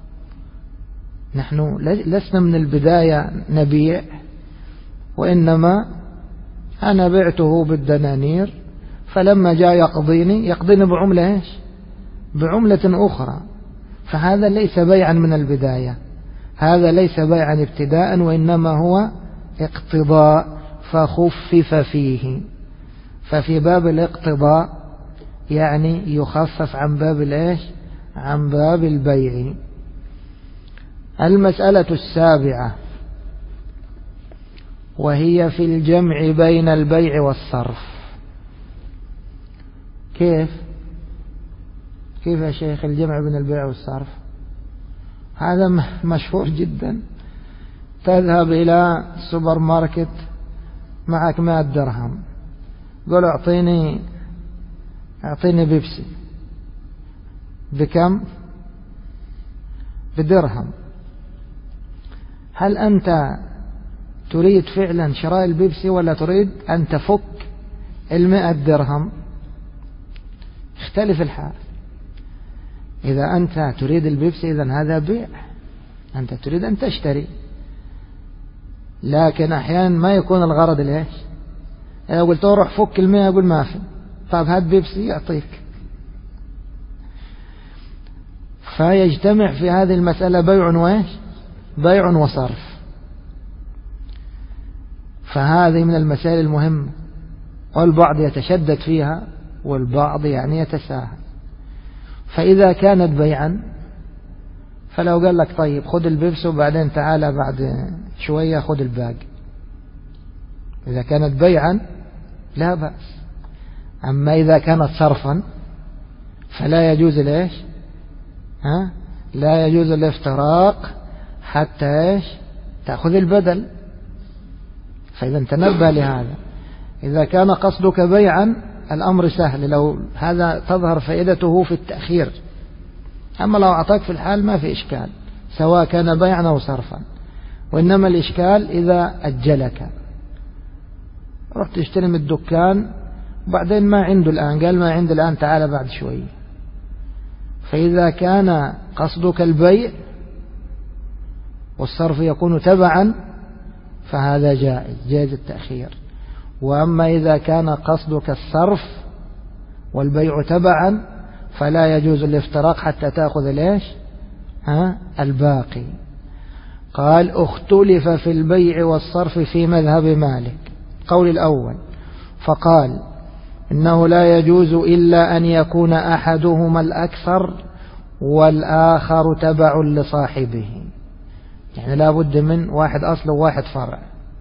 نحن لسنا من البداية نبيع، وإنما أنا بعته بالدنانير، فلما جاء يقضيني بعملة إيش؟ بعملة أخرى، فهذا ليس بيعا من البداية، هذا ليس بيعا ابتداء، وإنما هو اقتضاء فخفف فيه. ففي باب الاقتضاء يعني يخفف عن باب الإيش؟ عن باب البيع. المسألة السابعة وهي في الجمع بين البيع والصرف. كيف يا شيخ الجمع بين البيع والصرف؟ هذا مشهور جدا. تذهب إلى السوبر ماركت معك 100 درهم، قول أعطيني بيبسي. بكم؟ بدرهم. هل أنت تريد فعلا شراء البيبسي ولا تريد أن تفك 100 درهم؟ اختلف الحال. إذا أنت تريد البيبسي إذن هذا بيع، أنت تريد أن تشتري. لكن أحيانا ما يكون الغرض ليش؟ إذا قلت روح فك 100 يقول ما في، طيب هات بيبسي يعطيك. فيجتمع في هذه المسألة بيع وإيش؟ بيع وصرف. فهذه من المسائل المهمة، والبعض يتشدد فيها والبعض يعني يتساهل. فإذا كانت بيعا فلو قال لك طيب خذ البيبسي وبعدين تعالى بعد شوية خذ الباقي، إذا كانت بيعا لا بأس. أما إذا كانت صرفا فلا يجوز ليش؟ لا يجوز الافتراق حتى إيش؟ تأخذ البدل. فإذا تنبه لهذا. إذا كان قصدك بيعا الأمر سهل، لو هذا تظهر فائدته في التأخير. أما لو أعطاك في الحال ما في إشكال، سواء كان بيعا أو صرفا. وإنما الإشكال إذا أجلك، رحت تشتري من الدكان وبعدين ما عنده الآن، قال ما عنده الآن تعال بعد شوي. فإذا كان قصدك البيع والصرف يكون تبعا فهذا جائز التأخير. وأما إذا كان قصدك الصرف والبيع تبعا فلا يجوز الافتراق حتى تأخذ ليش؟ الباقي. قال اختلف في البيع والصرف في مذهب مالك. قول الأول فقال إنه لا يجوز إلا أن يكون أحدهما الأكثر والآخر تبع لصاحبه، يعني لا بد من واحد أصل وواحد فرع.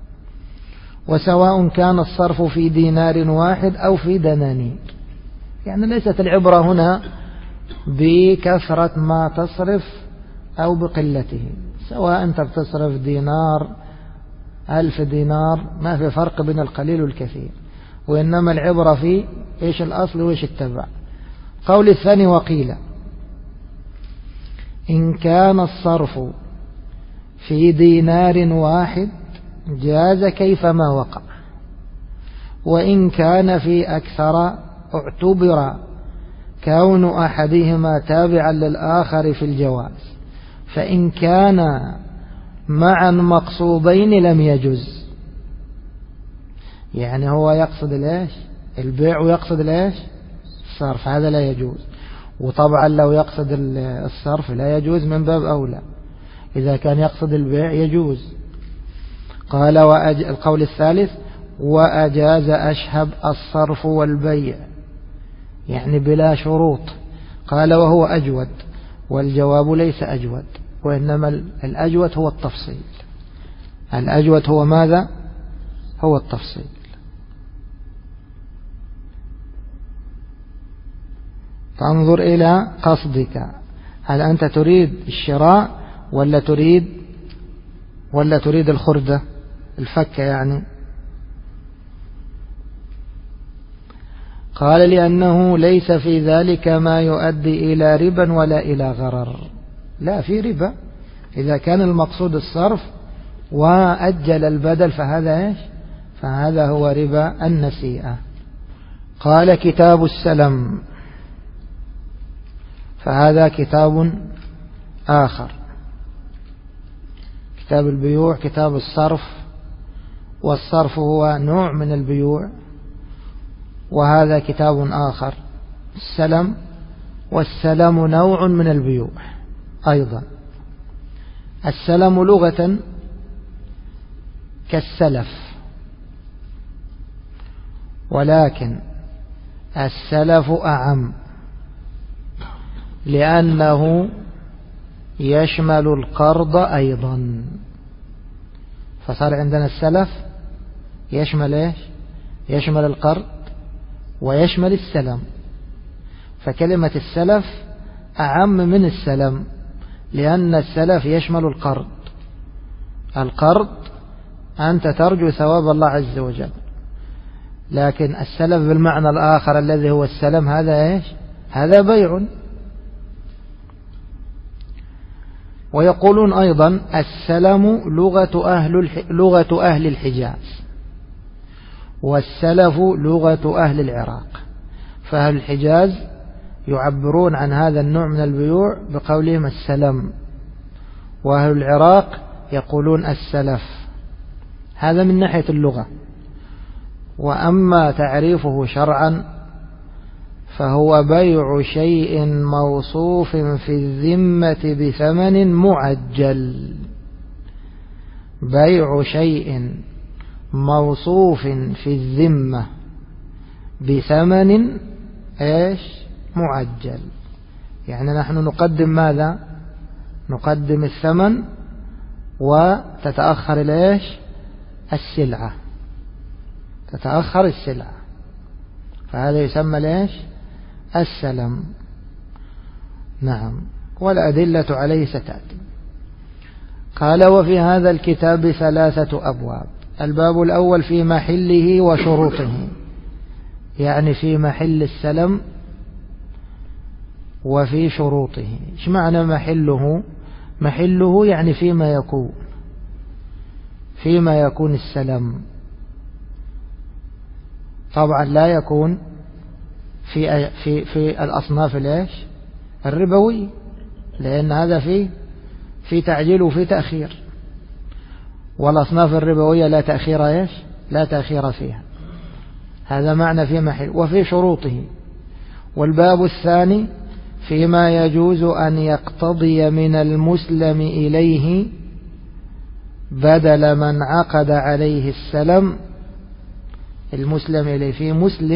وسواء كان الصرف في دينار واحد أو في دنانير، يعني ليست العبرة هنا بكثرة ما تصرف أو بقلته، سواء أنت بتصرف دينار 1000 دينار ما في فرق بين القليل والكثير، وإنما العبرة في إيش الأصل وإيش التبع. قول الثاني وقيل إن كان الصرف في دينار واحد جاز كيفما وقع، وإن كان في أكثر اعتبر كون أحدهما تابعا للآخر في الجواز، فإن كان معا مقصودين لم يجز. يعني هو يقصد ليش؟ البيع ويقصد ليش؟ الصرف، هذا لا يجوز. وطبعا لو يقصد الصرف لا يجوز من باب أولى، إذا كان يقصد البيع يجوز. قال القول الثالث وأجاز أشهب الصرف والبيع، يعني بلا شروط. قال وهو أجود، والجواب ليس أجود، وإنما الأجود هو التفصيل. الأجود هو ماذا؟ هو التفصيل. فانظر إلى قصدك، هل أنت تريد الشراء ولا تريد الخردة الفكة يعني؟ قال لأنه ليس في ذلك ما يؤدي إلى ربا ولا إلى غرر. لا في ربا إذا كان المقصود الصرف وأجل البدل، فهذا إيش؟ فهذا هو ربا النسيئة. قال كتاب السلم، فهذا كتاب آخر. كتاب البيوع كتاب الصرف، والصرف هو نوع من البيوع، وهذا كتاب آخر السلم، والسلم نوع من البيوع أيضا. السلم لغة كالسلف، ولكن السلف أعم لأنه يشمل القرض أيضا. فصار عندنا السلف يشمل إيش؟ يشمل القرض ويشمل السلم. فكلمة السلف أعم من السلم، لأن السلف يشمل القرض. القرض أنت ترجو ثواب الله عز وجل، لكن السلف بالمعنى الآخر الذي هو السلم هذا إيش؟ هذا بيع. ويقولون أيضا السلم لغة أهل الحجاز، والسلف لغة أهل العراق. فأهل الحجاز يعبرون عن هذا النوع من البيوع بقولهم السلم، وأهل العراق يقولون السلف. هذا من ناحية اللغة. وأما تعريفه شرعا فهو بيع شيء موصوف في الذمة بثمن معجل. بيع شيء موصوف في الذمة بثمن إيش؟ معجل. يعني نحن نقدم ماذا؟ نقدم الثمن وتتأخر الإيش؟ السلعة، تتأخر السلعة، فهذا يسمى الإيش؟ السلم. نعم، والأدلة عليه ستأتي. قال وفي هذا الكتاب 3 أبواب. الباب الأول في محله وشروطه، يعني في محل السلم وفي شروطه. ايش معنى محله؟ محله يعني فيما يكون السلم. طبعا لا يكون في الأصناف الإيش؟ الربوي، لأن هذا في تعجيل وفي تأخير، والأصناف الربوية لا تأخير إيش؟ لا تأخير فيها. هذا معنى في محل. وفي شروطه. والباب الثاني فيما يجوز أن يقتضي من المسلم إليه بدل من عقد عليه السلم. المسلم إليه، في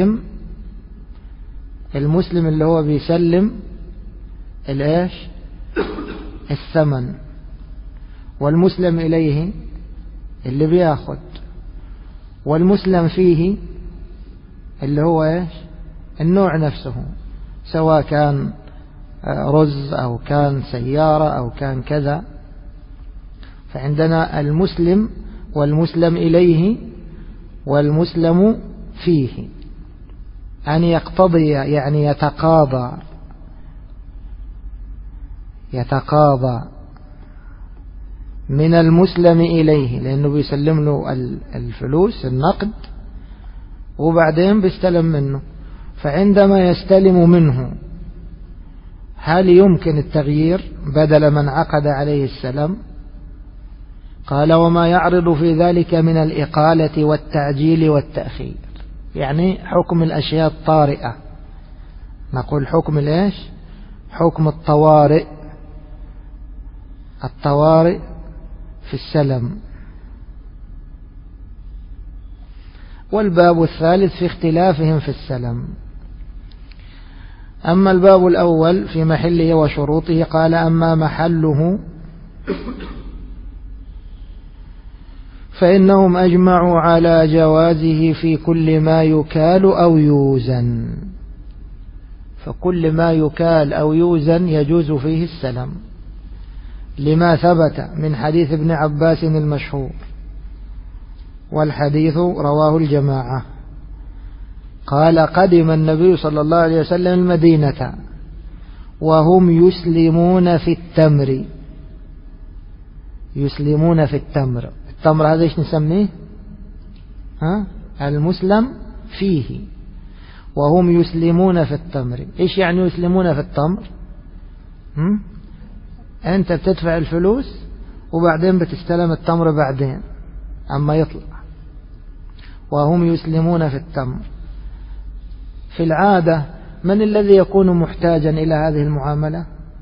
المسلم اللي هو بيسلم الإيش؟ الثمن، والمسلم إليه اللي بياخد، والمسلم فيه اللي هو إيش؟ النوع نفسه، سواء كان رز أو كان سيارة أو كان كذا. فعندنا المسلم والمسلم إليه والمسلم فيه. أن يقتضي يعني يتقاضى من المسلم إليه، لأنه بيسلم له الفلوس النقد وبعدين بيستلم منه. فعندما يستلم منه هل يمكن التغيير بدل من عقد عليه السلم؟ قال وما يعرض في ذلك من الإقالة والتعجيل والتأخير، يعني حكم الأشياء الطارئة. نقول حكم الإيش؟ حكم الطوارئ في السلم. والباب الثالث في اختلافهم في السلم. أما الباب الأول في محله وشروطه قال: أما محله فإنهم أجمعوا على جوازه في كل ما يكال أو يوزن، فكل ما يكال أو يوزن يجوز فيه السلم، لما ثبت من حديث ابن عباس المشهور، والحديث رواه الجماعة. قال: قدم النبي صلى الله عليه وسلم المدينة وهم يسلمون في التمر. يسلمون في التمر، التمر هذا ايش نسميه؟ المسلم فيه. وهم يسلمون في التمر، ايش يعني يسلمون في التمر؟ انت بتدفع الفلوس وبعدين بتستلم التمر بعدين اما يطلع. وهم يسلمون في التمر. في العادة من الذي يكون محتاجا إلى هذه المعاملة؟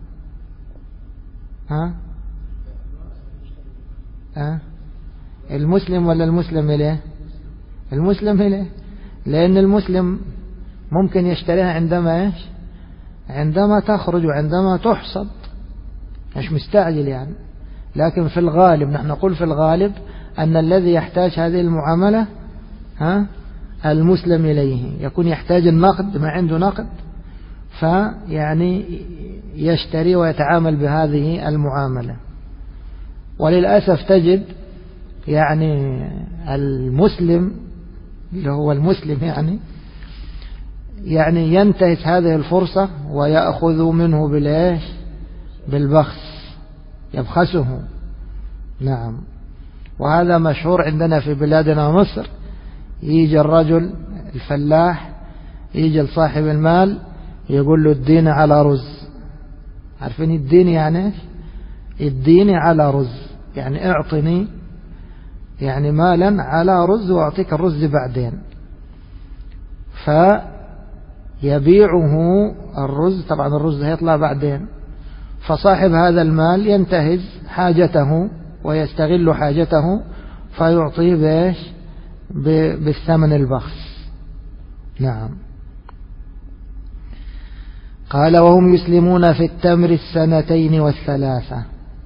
المسلم ولا المسلم إليه؟ المسلم إليه، لأن المسلم ممكن يشتريها عندما إيش؟ عندما تخرج وعندما تحصد، مش مستعجل يعني. لكن في الغالب، نحن نقول في الغالب أن الذي يحتاج هذه المعاملة المسلم إليه، يكون يحتاج النقد، ما عنده نقد، فيعني يشتري ويتعامل بهذه المعاملة. وللأسف تجد يعني المسلم اللي هو المسلم يعني ينتهز هذه الفرصة ويأخذ منه بالإيش؟ بالبخس، يبخسه. نعم، وهذا مشهور عندنا في بلادنا مصر. يجي الرجل الفلاح يجي لصاحب المال يقول له: اديني على رز. عارفين اديني يعني ايش؟ اديني على رز، يعني اعطني يعني مالا على رز واعطيك الرز بعدين. فيبيعه الرز، طبعا الرز هيطلع بعدين. فصاحب هذا المال ينتهز حاجته ويستغل حاجته فيعطيه بايش؟ بالثمن البخس. نعم. قال: وهم يسلمون في التمر 2 و3.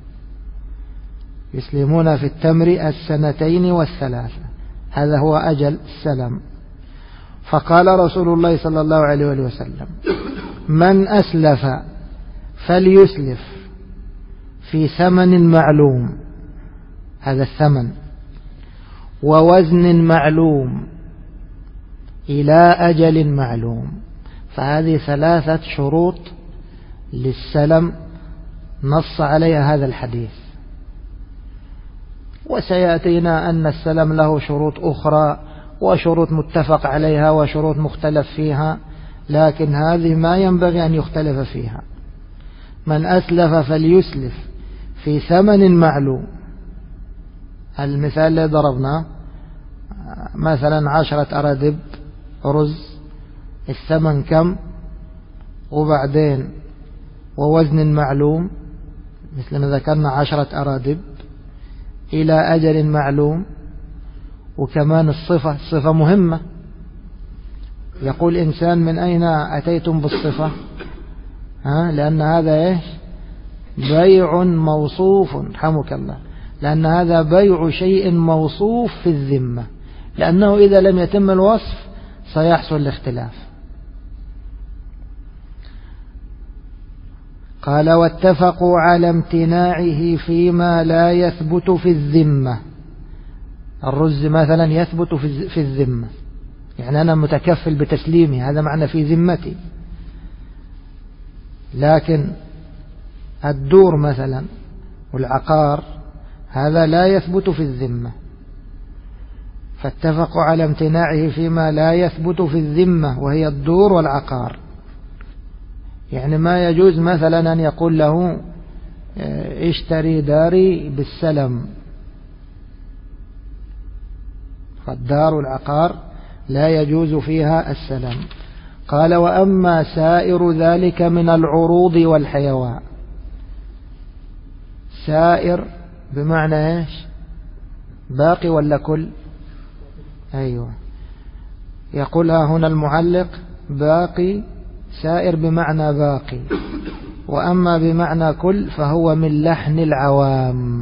يسلمون في التمر 2 و3، هذا هو أجل السلم. فقال رسول الله صلى الله عليه وسلم: من أسلف فليسلف في ثمن معلوم، هذا الثمن، ووزن معلوم إلى أجل معلوم. فهذه 3 شروط للسلم نص عليها هذا الحديث. وسيأتينا أن السلم له شروط أخرى وشروط متفق عليها وشروط مختلف فيها، لكن هذه ما ينبغي أن يختلف فيها. من أسلف فليسلف في ثمن معلوم. المثال اللي ضربناه مثلا 10 أرادب رز، الثمن كم؟ وبعدين ووزن معلوم مثل ما ذكرنا 10 أرادب إلى أجل معلوم. وكمان الصفة مهمة. يقول إنسان: من أين أتيتم بالصفة؟ لأن هذا إيش؟ بيع موصوف، رحمك الله، لأن هذا بيع شيء موصوف في الذمة، لأنه إذا لم يتم الوصف سيحصل الاختلاف. قال: واتفقوا على امتناعه فيما لا يثبت في الذمة. الرز مثلا يثبت في الذمة، يعني أنا متكفل بتسليمه، هذا معنى في ذمتي. لكن الدور مثلا والعقار هذا لا يثبت في الذمة. فاتفقوا على امتناعه فيما لا يثبت في الذمة، وهي الدور والعقار. يعني ما يجوز مثلا أن يقول له: اشتري داري بالسلم. فالدار والعقار لا يجوز فيها السلم. قال: وأما سائر ذلك من العروض والحيوان. سائر بمعنى ايش؟ باقي ولا كل؟ أيوة، يقولها هنا المعلق باقي، سائر بمعنى باقي، وأما بمعنى كل فهو من لحن العوام.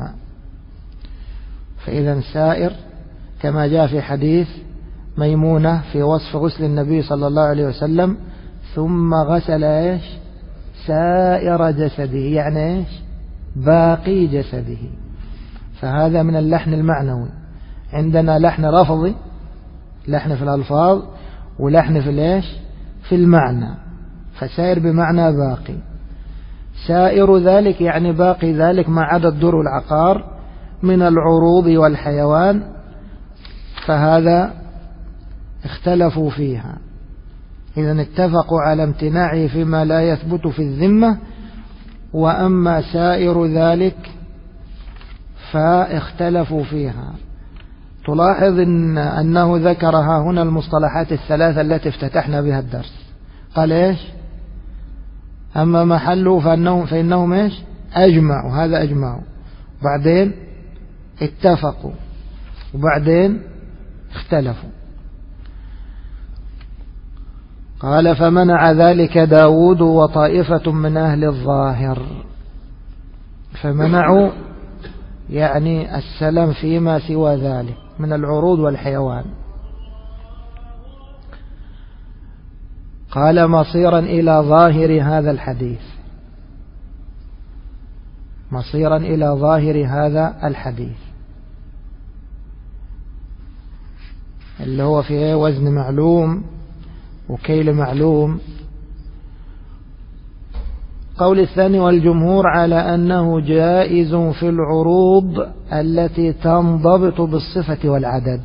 فإذا سائر كما جاء في حديث ميمونة في وصف غسل النبي صلى الله عليه وسلم: ثم غسل إيش؟ سائر جسده، يعني إيش؟ باقي جسده. فهذا من اللحن المعنوي. عندنا لحن رفضي، لحن في الألفاظ، ولحن في الإيش؟ في المعنى. فسائر بمعنى باقي. سائر ذلك يعني باقي ذلك ما عدا الدر والعقار من العروض والحيوان، فهذا اختلفوا فيها. إذن اتفقوا على امتناعه فيما لا يثبت في الذمة، وأما سائر ذلك فاختلفوا فيها. تلاحظ أنه ذكرها هنا المصطلحات الثلاثة التي افتتحنا بها الدرس. قال إيش؟ أما محله فإنهم إيش؟ أجمعوا، هذا أجمعوا، بعدين اتفقوا، وبعدين اختلفوا. قال: فمنع ذلك داود وطائفة من أهل الظاهر. فمنعوا يعني السلام فيما سوى ذلك من العروض والحيوان. قال: مصيرا إلى ظاهر هذا الحديث، مصيرا إلى ظاهر هذا الحديث اللي هو فيه وزن معلوم وكيل معلوم. قول الثاني: والجمهور على أنه جائز في العروض التي تنضبط بالصفة والعدد.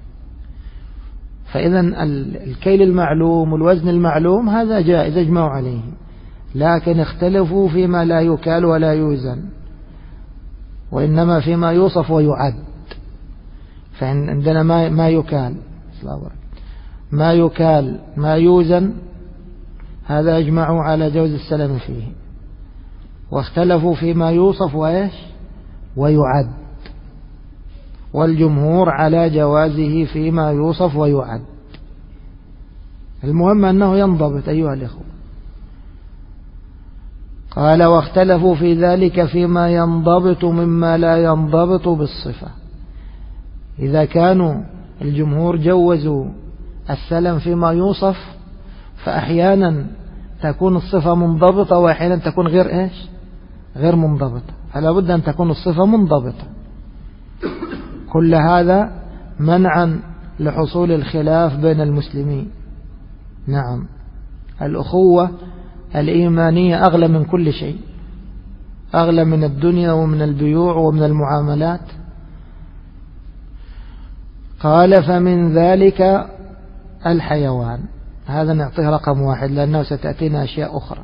فإذا الكيل المعلوم والوزن المعلوم هذا جائز، اجمعوا عليه، لكن اختلفوا فيما لا يكال ولا يوزن، وإنما فيما يوصف ويعد. فعندنا ما يكال، ما يكال ما يوزن، هذا اجمعوا على جوز السلام فيه. واختلفوا فيما يوصف وإيش ويعد، والجمهور على جوازه فيما يوصف ويعد. المهم أنه ينضبط أيها الإخوة. قال: واختلفوا في ذلك فيما ينضبط مما لا ينضبط بالصفة. إذا كانوا الجمهور جوزوا السلام فيما يوصف، فأحيانا تكون الصفة منضبطة، وأحيانا تكون غير إيش؟ غير منضبطة. فلا بد أن تكون الصفة منضبطة. كل هذا منعا لحصول الخلاف بين المسلمين. نعم، الأخوة الإيمانية أغلى من كل شيء، أغلى من الدنيا ومن البيوع ومن المعاملات. قال: فمن ذلك الحيوان. هذا نعطيه رقم 1 لأنه ستأتينا أشياء أخرى،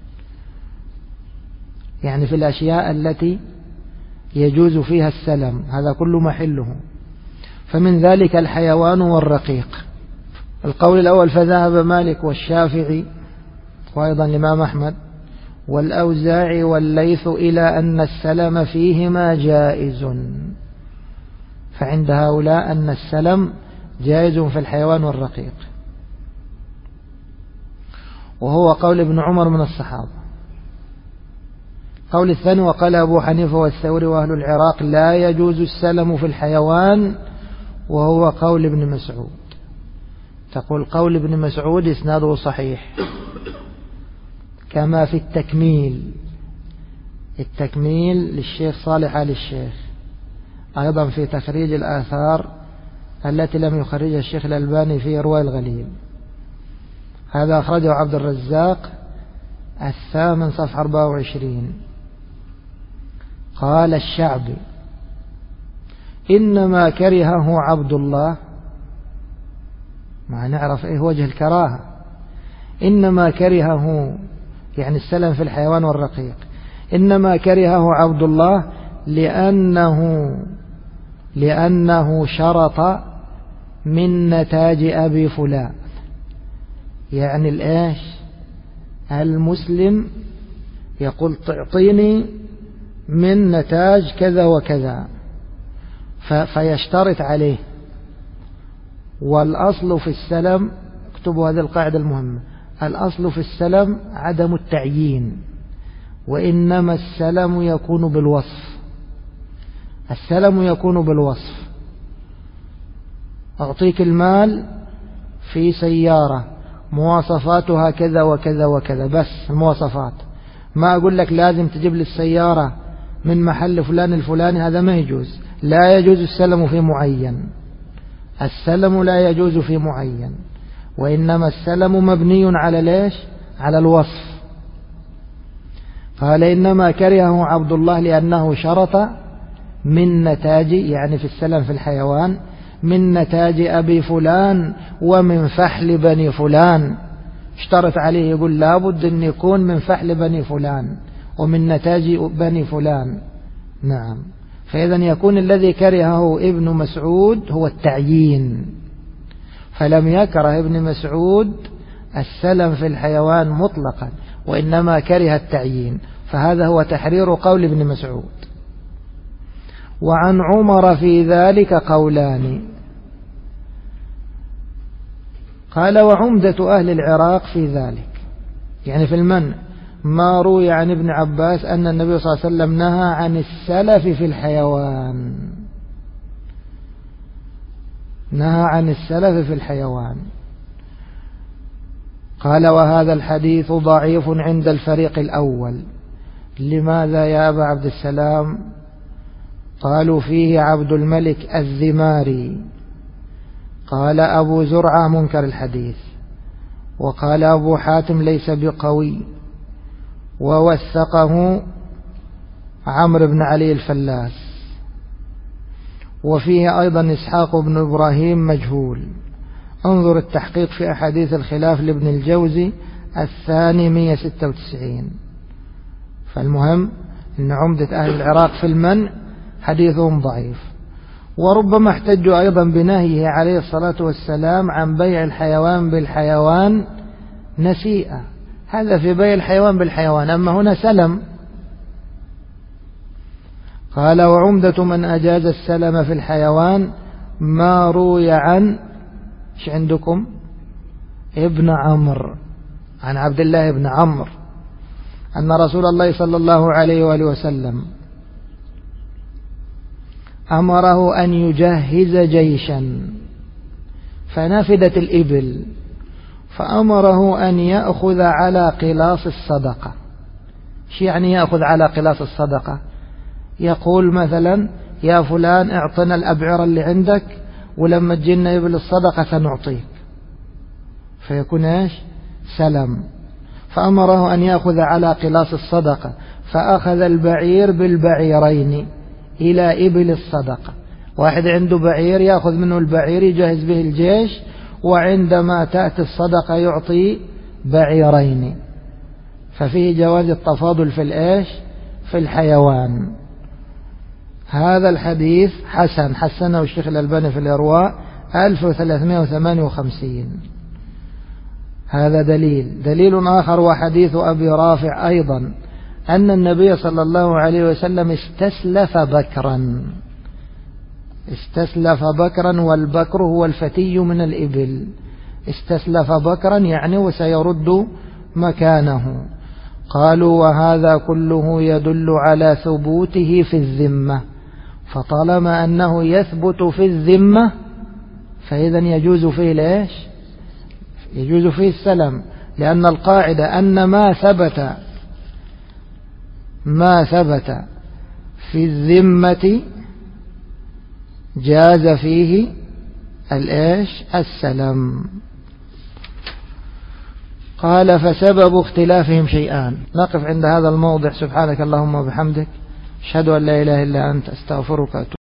يعني في الأشياء التي يجوز فيها السلم، هذا كل محله. فمن ذلك الحيوان والرقيق. القول الأول: فذهب مالك والشافعي وأيضا الإمام أحمد والأوزاعي والليث إلى أن السلم فيهما جائز. فعند هؤلاء أن السلم جائز في الحيوان والرقيق، وهو قول ابن عمر من الصحابة. قول الثاني: وقال أبو حنيفة والثوري وأهل العراق لا يجوز السلم في الحيوان، وهو قول ابن مسعود. تقول قول ابن مسعود إسناده صحيح، كما في التكميل للشيخ صالح آل الشيخ، أيضا في تخريج الآثار التي لم يخرجها الشيخ الألباني في إرواء الغليل. هذا أخرجه عبد الرزاق 8 صفحة 24. قال الشعبي: إنما كرهه عبد الله. ما نعرف إيه وجه الكراهة. إنما كرهه يعني السلم في الحيوان والرقيق، إنما كرهه عبد الله لأنه شرط من نتاج أبي فلان. يعني الآش المسلم يقول تعطيني من نتاج كذا وكذا، فيشترط عليه، والأصل في السلم، اكتبوا هذه القاعدة المهمة، الأصل في السلم عدم التعيين، وإنما السلم يكون بالوصف. السلم يكون بالوصف. أعطيك المال في سيارة مواصفاتها كذا وكذا وكذا، بس المواصفات، ما أقول لك لازم تجيب لي السيارة من محل فلان الفلاني، هذا ما يجوز. لا يجوز السلم في معين، السلم لا يجوز في معين، وإنما السلم مبني على ليش؟ على الوصف. قال إنما كرهه عبد الله لأنه شرط من نتاج، يعني في السلم في الحيوان، من نتاج أبي فلان ومن فحل بني فلان، اشترط عليه يقول لابد أن يكون من فحل بني فلان ومن نتاج بني فلان. نعم. فإذا يكون الذي كرهه ابن مسعود هو التعيين، فلم يكره ابن مسعود السلم في الحيوان مطلقا، وإنما كره التعيين، فهذا هو تحرير قول ابن مسعود. وعن عمر في ذلك قولان. قال وعمدة أهل العراق في ذلك، يعني في المنع، ما روي عن ابن عباس أن النبي صلى الله عليه وسلم نهى عن السلف في الحيوان، نهى عن السلف في الحيوان. قال وهذا الحديث ضعيف عند الفريق الأول. لماذا يا أبا عبد السلام؟ قالوا فيه عبد الملك الذماري. قال أبو زرعة منكر الحديث، وقال أبو حاتم ليس بقوي، ووثقه عمرو بن علي الفلاس، وفيه أيضا إسحاق بن إبراهيم مجهول. انظر التحقيق في أحاديث الخلاف لابن الجوزي الثاني 196. فالمهم أن عمدة أهل العراق في المنع حديثهم ضعيف. وربما احتجوا أيضا بنهيه عليه الصلاة والسلام عن بيع الحيوان بالحيوان نسيئة، هذا في بيع الحيوان بالحيوان، أما هنا سلم. قال وعمدة من أجاز السلم في الحيوان ما روي عن ايش عندكم؟ ابن عمرو، عن عبد الله بن عمرو أن رسول الله صلى الله عليه وآله وسلم أمره أن يجهز جيشا فنفدت الإبل، فأمره أن يأخذ على قلاص الصدقة. شو يعني يأخذ على قلاص الصدقة؟ يقول مثلا يا فلان اعطنا الأبعرة اللي عندك، ولما تجينا إبل الصدقة سنعطيك، فيكون ايش؟ سلم. فأمره أن يأخذ على قلاص الصدقة، فأخذ البعير بالبعيرين إلى إبل الصدقة. واحد عنده بعير يأخذ منه البعير يجهز به الجيش، وعندما تأتي الصدقة يعطي بعيرين. ففيه جواز التفاضل في الإيش؟ في الحيوان. هذا الحديث حسن، حسنه الشيخ الألباني في الإرواء 1358. هذا دليل آخر وحديث أبي رافع أيضا أن النبي صلى الله عليه وسلم استسلف بكرا، والبكر هو الفتي من الإبل. استسلف بكرا يعني وسيرد مكانه. قالوا وهذا كله يدل على ثبوته في الذمة، فطالما أنه يثبت في الذمة فإذا يجوز فيه ليش؟ يجوز فيه السلم، لأن القاعدة أن ما ثبت في الذمة جاز فيه الإيش؟ السلم. قال فسبب اختلافهم شيئان. نقف عند هذا الموضع. سبحانك اللهم وبحمدك، أشهد أن لا إله إلا أنت، أستغفرك.